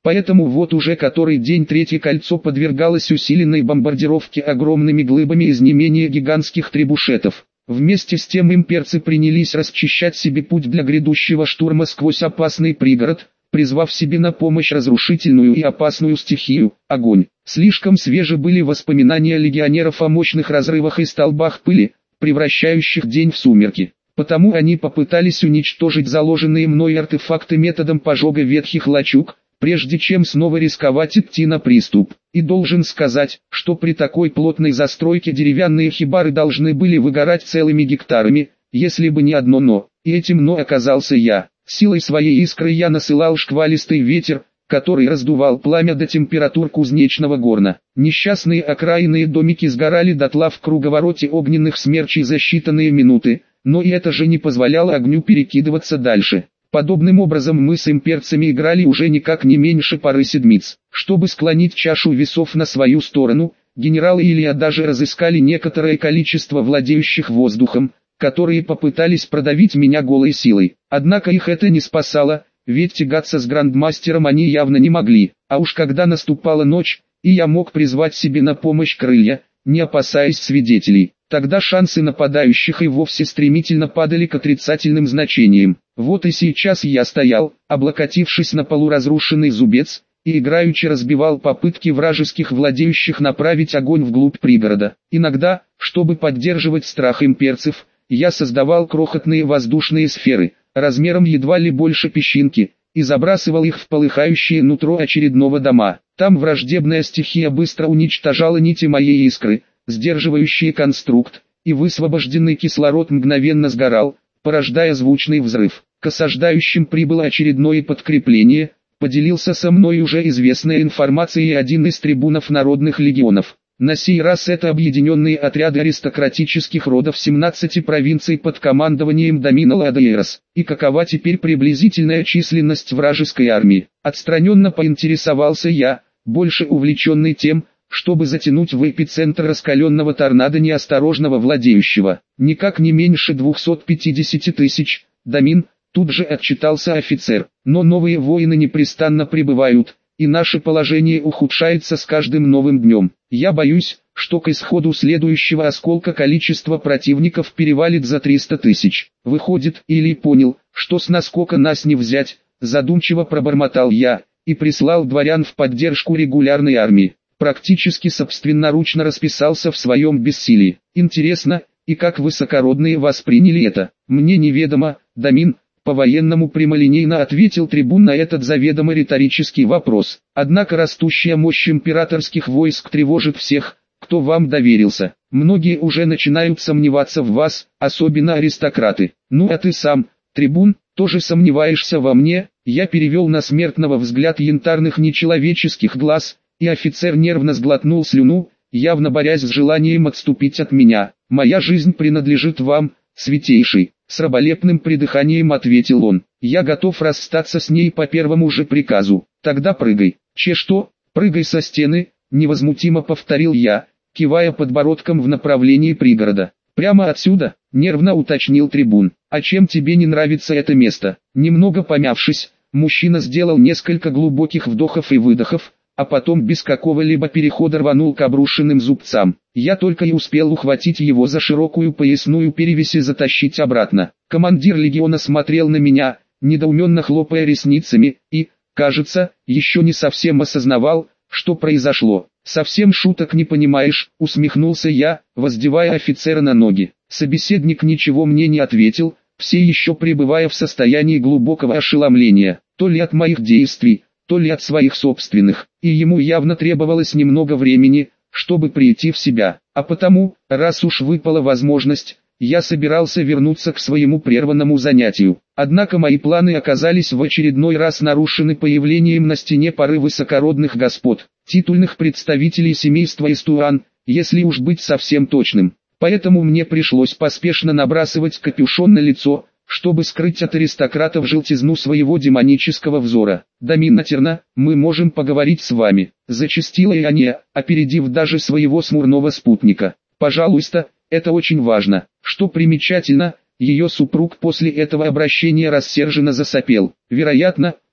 Поэтому вот уже который день Третье кольцо подвергалось усиленной бомбардировке огромными глыбами из не менее гигантских требушетов. Вместе с тем имперцы принялись расчищать себе путь для грядущего штурма сквозь опасный пригород, призвав себе на помощь разрушительную и опасную стихию – огонь. Слишком свежи были воспоминания легионеров о мощных разрывах и столбах пыли, превращающих день в сумерки. Потому они попытались уничтожить заложенные мной артефакты методом пожога ветхих лачуг, прежде чем снова рисковать идти на приступ. И должен сказать, что при такой плотной застройке деревянные хибары должны были выгорать целыми гектарами, если бы не одно «но». И этим «но» оказался я. Силой своей искры я насылал шквалистый ветер, который раздувал пламя до температур кузнечного горна. Несчастные окраинные домики сгорали дотла в круговороте огненных смерчей за считанные минуты, но и это же не позволяло огню перекидываться дальше. Подобным образом мы с имперцами играли уже никак не меньше пары седмиц. Чтобы склонить чашу весов на свою сторону, генералы Илья даже разыскали некоторое количество владеющих воздухом, которые попытались продавить меня голой силой. Однако их это не спасало, ведь тягаться с грандмастером они явно не могли. А уж когда наступала ночь, и я мог призвать себе на помощь крылья, не опасаясь свидетелей, тогда шансы нападающих и вовсе стремительно падали к отрицательным значениям. Вот и сейчас я стоял, облокотившись на полуразрушенный зубец, и играючи разбивал попытки вражеских владеющих направить огонь вглубь пригорода. Иногда, чтобы поддерживать страх имперцев, я создавал крохотные воздушные сферы, размером едва ли больше песчинки, и забрасывал их в полыхающее нутро очередного дома. Там враждебная стихия быстро уничтожала нити моей искры, сдерживающие конструкт, и высвобожденный кислород мгновенно сгорал, порождая звучный взрыв. К осаждающим прибыло очередное подкрепление, поделился со мной уже известной информацией один из трибунов народных легионов. На сей раз это объединенные отряды аристократических родов семнадцати провинций под командованием Домина Ладейрос. И какова теперь приблизительная численность вражеской армии? Отстраненно поинтересовался я, больше увлеченный тем, чтобы затянуть в эпицентр раскаленного торнадо неосторожного владеющего. Никак не меньше двухсот пятидесяти тысяч, Домин, тут же отчитался офицер. Но новые воины непрестанно прибывают, и наше положение ухудшается с каждым новым днем. Я боюсь, что к исходу следующего осколка количество противников перевалит за триста тысяч. Выходит, или понял, что с наскока нас не взять, задумчиво пробормотал я, и прислал дворян в поддержку регулярной армии. Практически собственноручно расписался в своем бессилии. Интересно, и как высокородные восприняли это? Мне неведомо, Домин, по-военному прямолинейно ответил трибун на этот заведомо риторический вопрос. Однако растущая мощь императорских войск тревожит всех, кто вам доверился. Многие уже начинают сомневаться в вас, особенно аристократы. Ну а ты сам, трибун, тоже сомневаешься во мне? Я перевел на смертного взгляд янтарных нечеловеческих глаз, и офицер нервно сглотнул слюну, явно борясь с желанием отступить от меня. Моя жизнь принадлежит вам, святейший. С раболепным придыханием ответил он. Я готов расстаться с ней по первому же приказу. Тогда прыгай. Че что? Прыгай со стены, невозмутимо повторил я, кивая подбородком в направлении пригорода. Прямо отсюда, нервно уточнил трибун. А чем тебе не нравится это место? Немного помявшись, мужчина сделал несколько глубоких вдохов и выдохов, а потом без какого-либо перехода рванул к обрушенным зубцам. Я только и успел ухватить его за широкую поясную перевязь и затащить обратно. Командир легиона смотрел на меня, недоуменно хлопая ресницами, и, кажется, еще не совсем осознавал, что произошло. «Совсем шуток не понимаешь», — усмехнулся я, воздевая офицера на ноги. Собеседник ничего мне не ответил, все еще пребывая в состоянии глубокого ошеломления, то ли от моих действий, то ли от своих собственных, и ему явно требовалось немного времени, чтобы прийти в себя. А потому, раз уж выпала возможность, я собирался вернуться к своему прерванному занятию. Однако мои планы оказались в очередной раз нарушены появлением на стене пары высокородных господ, титульных представителей семейства Истуан, если уж быть совсем точным. Поэтому мне пришлось поспешно набрасывать капюшон на лицо, чтобы скрыть от аристократов желтизну своего демонического взора. «Домина Терна, мы можем поговорить с вами», — зачастила Иония, опередив даже своего смурного спутника. «Пожалуйста, это очень важно». Что примечательно, ее супруг после этого обращения рассерженно засопел. Вероятно,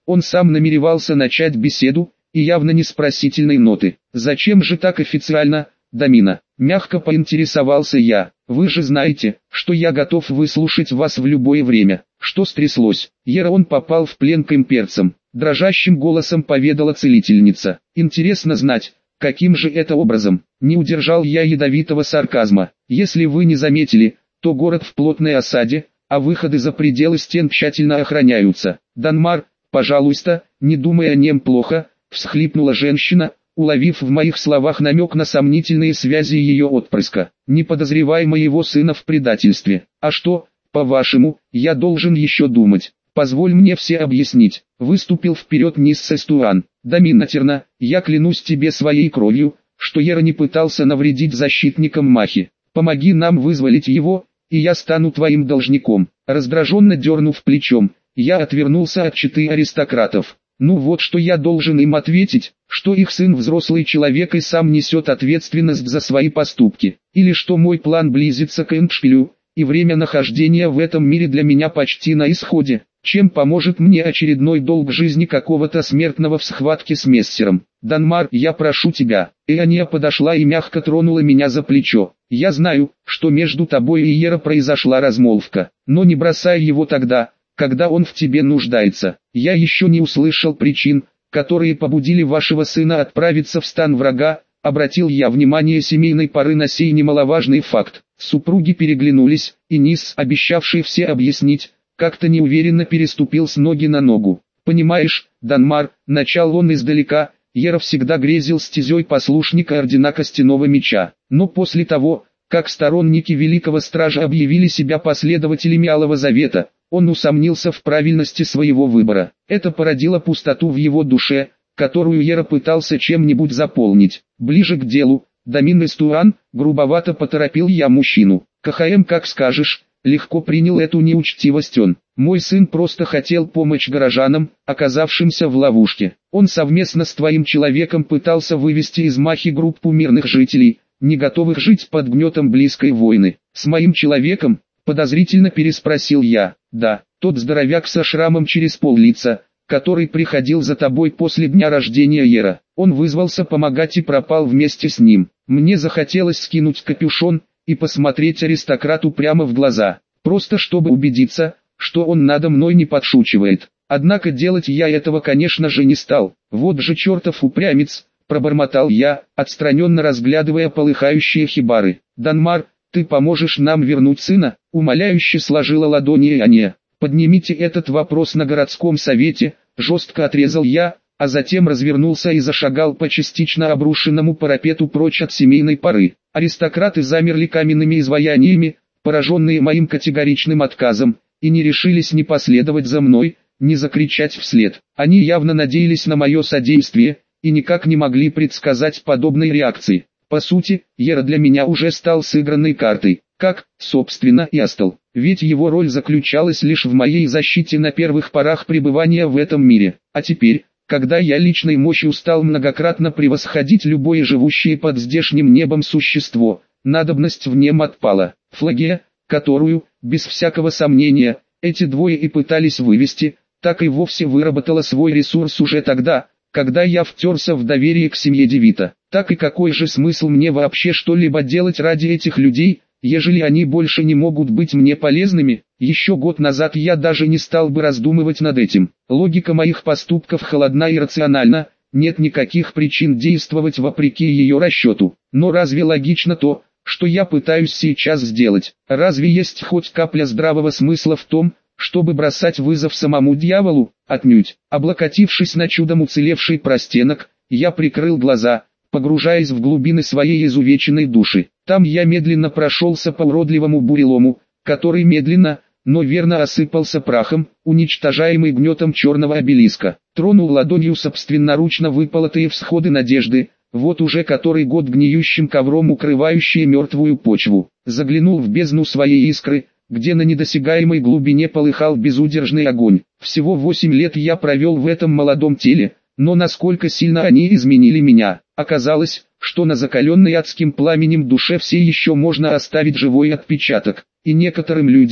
Он сам намеревался начать беседу, и явно не с просительной ноты. «Зачем же так официально, Дамина?» — мягко поинтересовался я. «Вы же знаете, что я готов выслушать вас в любое время». «Что стряслось?» Ерон попал в плен к имперцам. Дрожащим голосом поведала целительница. «Интересно знать, каким же это образом?» Не удержал я ядовитого сарказма. «Если вы не заметили, то город в плотной осаде, а выходы за пределы стен тщательно охраняются. Данмар, пожалуйста, не думай о нем плохо», — всхлипнула женщина, уловив в моих словах намек на сомнительные связи ее отпрыска. «Не подозревай моего сына в предательстве. А что, по-вашему, я должен еще думать? Позволь мне все объяснить». Выступил вперед Нисса Стуан. «Дамина Терна, я клянусь тебе своей кровью, что Ера не пытался навредить защитникам Махи. Помоги нам вызволить его, и я стану твоим должником». Раздраженно дернув плечом, я отвернулся от четы аристократов. Ну вот что я должен им ответить, что их сын взрослый человек и сам несет ответственность за свои поступки, или что мой план близится к эндшпилю, и время нахождения в этом мире для меня почти на исходе, чем поможет мне очередной долг жизни какого-то смертного в схватке с Мессером. «Данмар, я прошу тебя». Эония подошла и мягко тронула меня за плечо. «Я знаю, что между тобой и Ера произошла размолвка, но не бросай его тогда, когда он в тебе нуждается. Я еще не услышал причин, которые побудили вашего сына отправиться в стан врага», обратил я внимание семейной пары на сей немаловажный факт. Супруги переглянулись, и Нис, обещавший все объяснить, как-то неуверенно переступил с ноги на ногу. «Понимаешь, Данмар», — начал он издалека, — Ера всегда грезил стезей послушника Ордена Костяного Меча, но после того, как сторонники Великого Стража объявили себя последователями Алого Завета, он усомнился в правильности своего выбора. Это породило пустоту в его душе, которую Ера пытался чем-нибудь заполнить. «Ближе к делу, Дамин Эстуан», — грубовато поторопил я мужчину. «КХМ, как скажешь», — легко принял эту неучтивость он. «Мой сын просто хотел помочь горожанам, оказавшимся в ловушке. Он совместно с твоим человеком пытался вывести из Махи группу мирных жителей, не готовых жить под гнетом близкой войны». «С моим человеком?» — подозрительно переспросил я. «Да, тот здоровяк со шрамом через пол-лица, который приходил за тобой после дня рождения Ера. Он вызвался помогать и пропал вместе с ним. Мне захотелось скинуть капюшон и посмотреть аристократу прямо в глаза, просто чтобы убедиться, что он надо мной не подшучивает. Однако делать я этого, конечно же, не стал. Вот же чертов упрямец», — пробормотал я, отстраненно разглядывая полыхающие хибары. «Данмар, ты поможешь нам вернуть сына?» — умоляюще сложила ладони Эония. «Поднимите этот вопрос на городском совете», — жестко отрезал я, а затем развернулся и зашагал по частично обрушенному парапету прочь от семейной пары. Аристократы замерли каменными изваяниями, пораженные моим категоричным отказом, и не решились ни последовать за мной, ни закричать вслед. Они явно надеялись на мое содействие, и никак не могли предсказать подобной реакции. По сути, Ера для меня уже стал сыгранной картой, как, собственно, и Астал. Ведь его роль заключалась лишь в моей защите на первых порах пребывания в этом мире. А теперь, когда я личной мощью стал многократно превосходить любое живущее под здешним небом существо, надобность в нем отпала. Флагия, которую, без всякого сомнения, эти двое и пытались вывести, так и вовсе выработала свой ресурс уже тогда, когда я втерся в доверие к семье Девита. Так и какой же смысл мне вообще что-либо делать ради этих людей, ежели они больше не могут быть мне полезными? Еще год назад я даже не стал бы раздумывать над этим. Логика моих поступков холодна и рациональна, нет никаких причин действовать вопреки ее расчету. Но разве логично то, что я пытаюсь сейчас сделать? Разве есть хоть капля здравого смысла в том, чтобы бросать вызов самому дьяволу? Отнюдь. Облокотившись на чудом уцелевший простенок, я прикрыл глаза, погружаясь в глубины своей изувеченной души. Там я медленно прошелся по уродливому бурелому, который медленно, но верно осыпался прахом, уничтожаемый гнетом черного обелиска. Тронул ладонью собственноручно выполотые всходы надежды, вот уже который год гниющим ковром укрывающие мертвую почву. Заглянул в бездну своей искры, где на недосягаемой глубине полыхал безудержный огонь. Всего восемь лет я провел в этом молодом теле, но насколько сильно они изменили меня. Оказалось, что на закаленной адским пламенем душе все еще можно оставить живой отпечаток, и некоторым людям,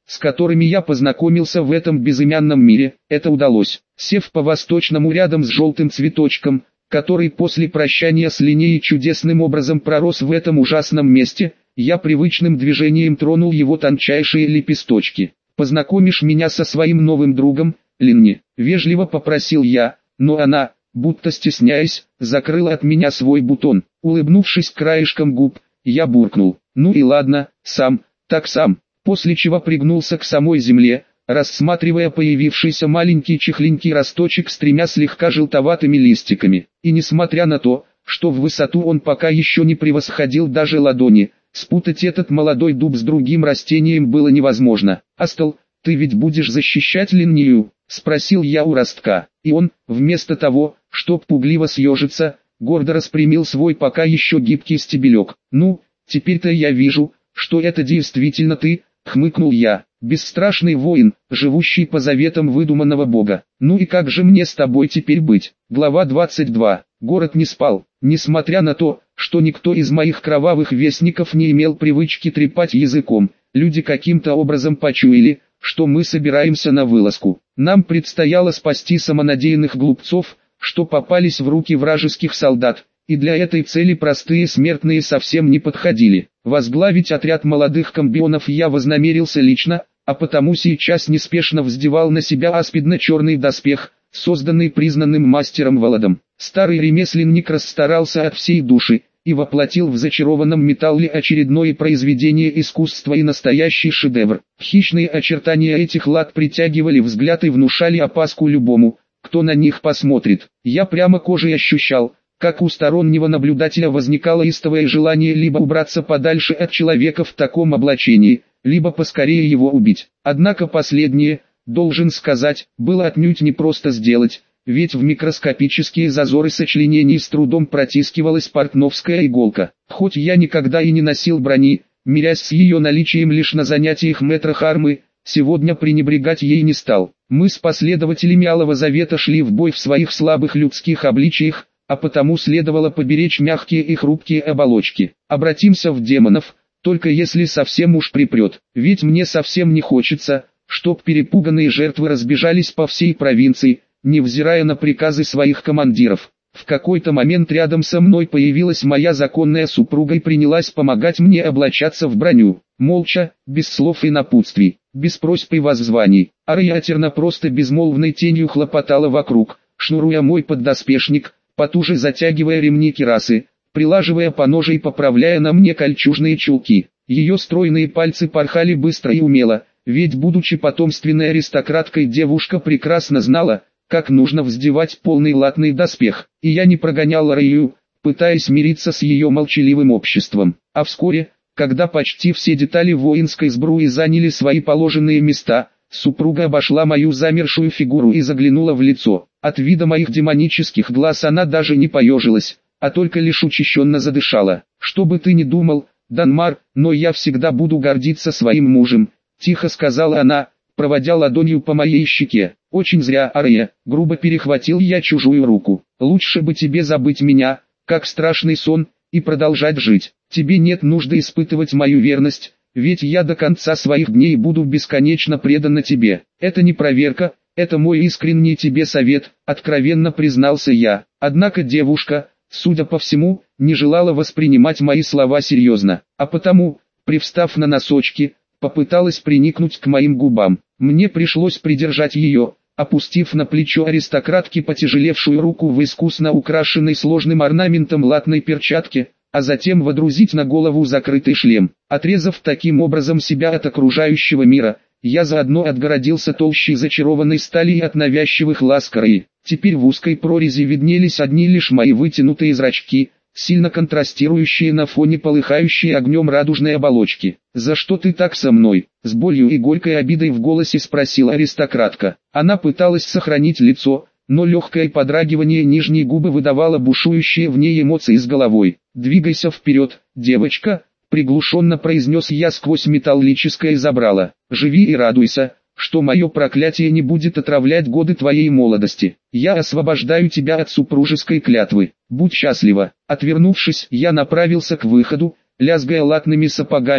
с которыми я познакомился в этом безымянном мире, это удалось. Сев по-восточному рядом с желтым цветочком, который после прощания с Линеей чудесным образом пророс в этом ужасном месте, я привычным движением тронул его тончайшие лепесточки. «Познакомишь меня со своим новым другом, Линни?» — вежливо попросил я, но она, будто стесняясь, закрыла от меня свой бутон. Улыбнувшись краешком губ, я буркнул: «Ну и ладно, сам, так сам», после чего пригнулся к самой земле, рассматривая появившийся маленький чехленький росточек с тремя слегка желтоватыми листиками. И несмотря на то, что в высоту он пока еще не превосходил даже ладони, спутать этот молодой дуб с другим растением было невозможно. «Астл, ты ведь будешь защищать Линнию?» — спросил я у ростка. И он, вместо того, чтоб пугливо съежиться, гордо распрямил свой пока еще гибкий стебелек. «Ну, теперь-то я вижу, что это действительно ты», — хмыкнул я. «Бесстрашный воин, живущий по заветам выдуманного бога. Ну и как же мне с тобой теперь быть?» Глава двадцать два. Город не спал, несмотря на то, что никто из моих кровавых вестников не имел привычки трепать языком. Люди каким-то образом почуяли, что мы собираемся на вылазку. Нам предстояло спасти самонадеянных глупцов, что попались в руки вражеских солдат, и для этой цели простые смертные совсем не подходили. Возглавить отряд молодых комбионов я вознамерился лично, а потому сейчас неспешно вздевал на себя аспидно-черный доспех, созданный признанным мастером Володом. Старый ремесленник расстарался от всей души и воплотил в зачарованном металле очередное произведение искусства и настоящий шедевр. Хищные очертания этих лад притягивали взгляд и внушали опаску любому, кто на них посмотрит. Я прямо кожей ощущал, как у стороннего наблюдателя возникало истовое желание либо убраться подальше от человека в таком облачении, либо поскорее его убить. Однако последнее, должен сказать, было отнюдь не просто сделать, ведь в микроскопические зазоры сочленений с трудом протискивалась портновская иголка. Хоть я никогда и не носил брони, мирясь с ее наличием лишь на занятиях мэтра Хармы, сегодня пренебрегать ей не стал. Мы с последователями Алого Завета шли в бой в своих слабых людских обличиях, а потому следовало поберечь мягкие и хрупкие оболочки. Обратимся в демонов, только если совсем уж припрет, ведь мне совсем не хочется, чтоб перепуганные жертвы разбежались по всей провинции, невзирая на приказы своих командиров. В какой-то момент рядом со мной появилась моя законная супруга и принялась помогать мне облачаться в броню. Молча, без слов и напутствий, без просьб и воззваний. Ариатерна просто безмолвной тенью хлопотала вокруг, шнуруя мой поддоспешник, потуже затягивая ремни кирасы, прилаживая поножи и поправляя на мне кольчужные чулки. Ее стройные пальцы порхали быстро и умело, ведь будучи потомственной аристократкой девушка прекрасно знала, как нужно вздевать полный латный доспех. И я не прогонял Раю, пытаясь мириться с ее молчаливым обществом. А вскоре, когда почти все детали воинской сбруи заняли свои положенные места, супруга обошла мою замершую фигуру и заглянула в лицо. От вида моих демонических глаз она даже не поежилась, а только лишь учащенно задышала. «Что бы ты ни думал, Данмар, но я всегда буду гордиться своим мужем», — тихо сказала она, проводя ладонью по моей щеке. «Очень зря, Ария», — грубо перехватил я чужую руку. «Лучше бы тебе забыть меня, как страшный сон, и продолжать жить. Тебе нет нужды испытывать мою верность, ведь я до конца своих дней буду бесконечно предана тебе. Это не проверка, это мой искренний тебе совет», — откровенно признался я. Однако девушка, судя по всему, не желала воспринимать мои слова серьезно, а потому, привстав на носочки, попыталась приникнуть к моим губам. Мне пришлось придержать ее, опустив на плечо аристократки потяжелевшую руку в искусно украшенной сложным орнаментом латной перчатке, а затем водрузить на голову закрытый шлем. Отрезав таким образом себя от окружающего мира, я заодно отгородился толщей зачарованной стали и от навязчивых ласк Раи. Теперь в узкой прорези виднелись одни лишь мои вытянутые зрачки, сильно контрастирующие на фоне полыхающей огнем радужной оболочки. «За что ты так со мной?» — с болью и горькой обидой в голосе спросила аристократка. Она пыталась сохранить лицо, но легкое подрагивание нижней губы выдавало бушующие в ней эмоции с головой. «Двигайся вперед, девочка», — приглушенно произнес я сквозь металлическое забрало. «Живи и радуйся, что мое проклятие не будет отравлять годы твоей молодости. Я освобождаю тебя от супружеской клятвы. Будь счастлива». Отвернувшись, я направился к выходу, лязгая латными сапогами,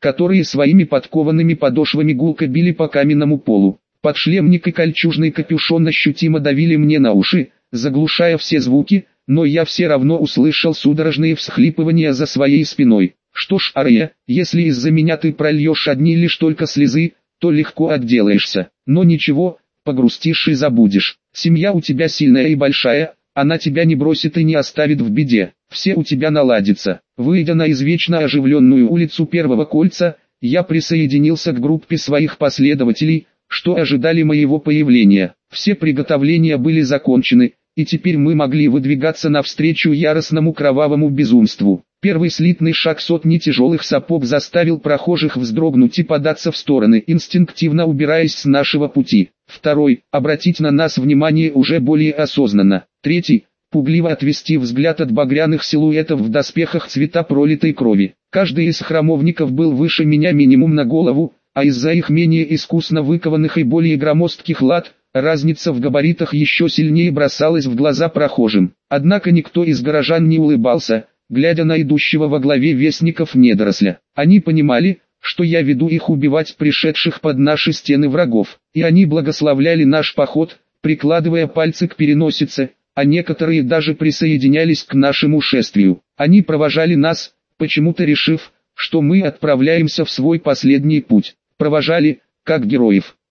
которые своими подкованными подошвами гулко били по каменному полу. Подшлемник и кольчужный капюшон ощутимо давили мне на уши, заглушая все звуки, но я все равно услышал судорожные всхлипывания за своей спиной. Что ж, Ария, если из-за меня ты прольешь одни лишь только слезы, то легко отделаешься. Но ничего, погрустишь и забудешь. Семья у тебя сильная и большая, она тебя не бросит и не оставит в беде. Все у тебя наладится. Выйдя на извечно оживленную улицу Первого кольца, я присоединился к группе своих последователей, что ожидали моего появления. Все приготовления были закончены, и теперь мы могли выдвигаться навстречу яростному кровавому безумству. Первый слитный шаг сотни тяжелых сапог заставил прохожих вздрогнуть и податься в стороны, инстинктивно убираясь с нашего пути. Второй – обратить на нас внимание уже более осознанно. Третий – пугливо отвести взгляд от багряных силуэтов в доспехах цвета пролитой крови. Каждый из храмовников был выше меня минимум на голову, а из-за их менее искусно выкованных и более громоздких лад, разница в габаритах еще сильнее бросалась в глаза прохожим. Однако никто из горожан не улыбался, глядя на идущего во главе вестников недоросля. Они понимали, что я веду их убивать пришедших под наши стены врагов, и они благословляли наш поход, прикладывая пальцы к переносице, а некоторые даже присоединялись к нашему шествию. Они провожали нас, почему-то решив, что мы отправляемся в свой последний путь. Провожали, как героев.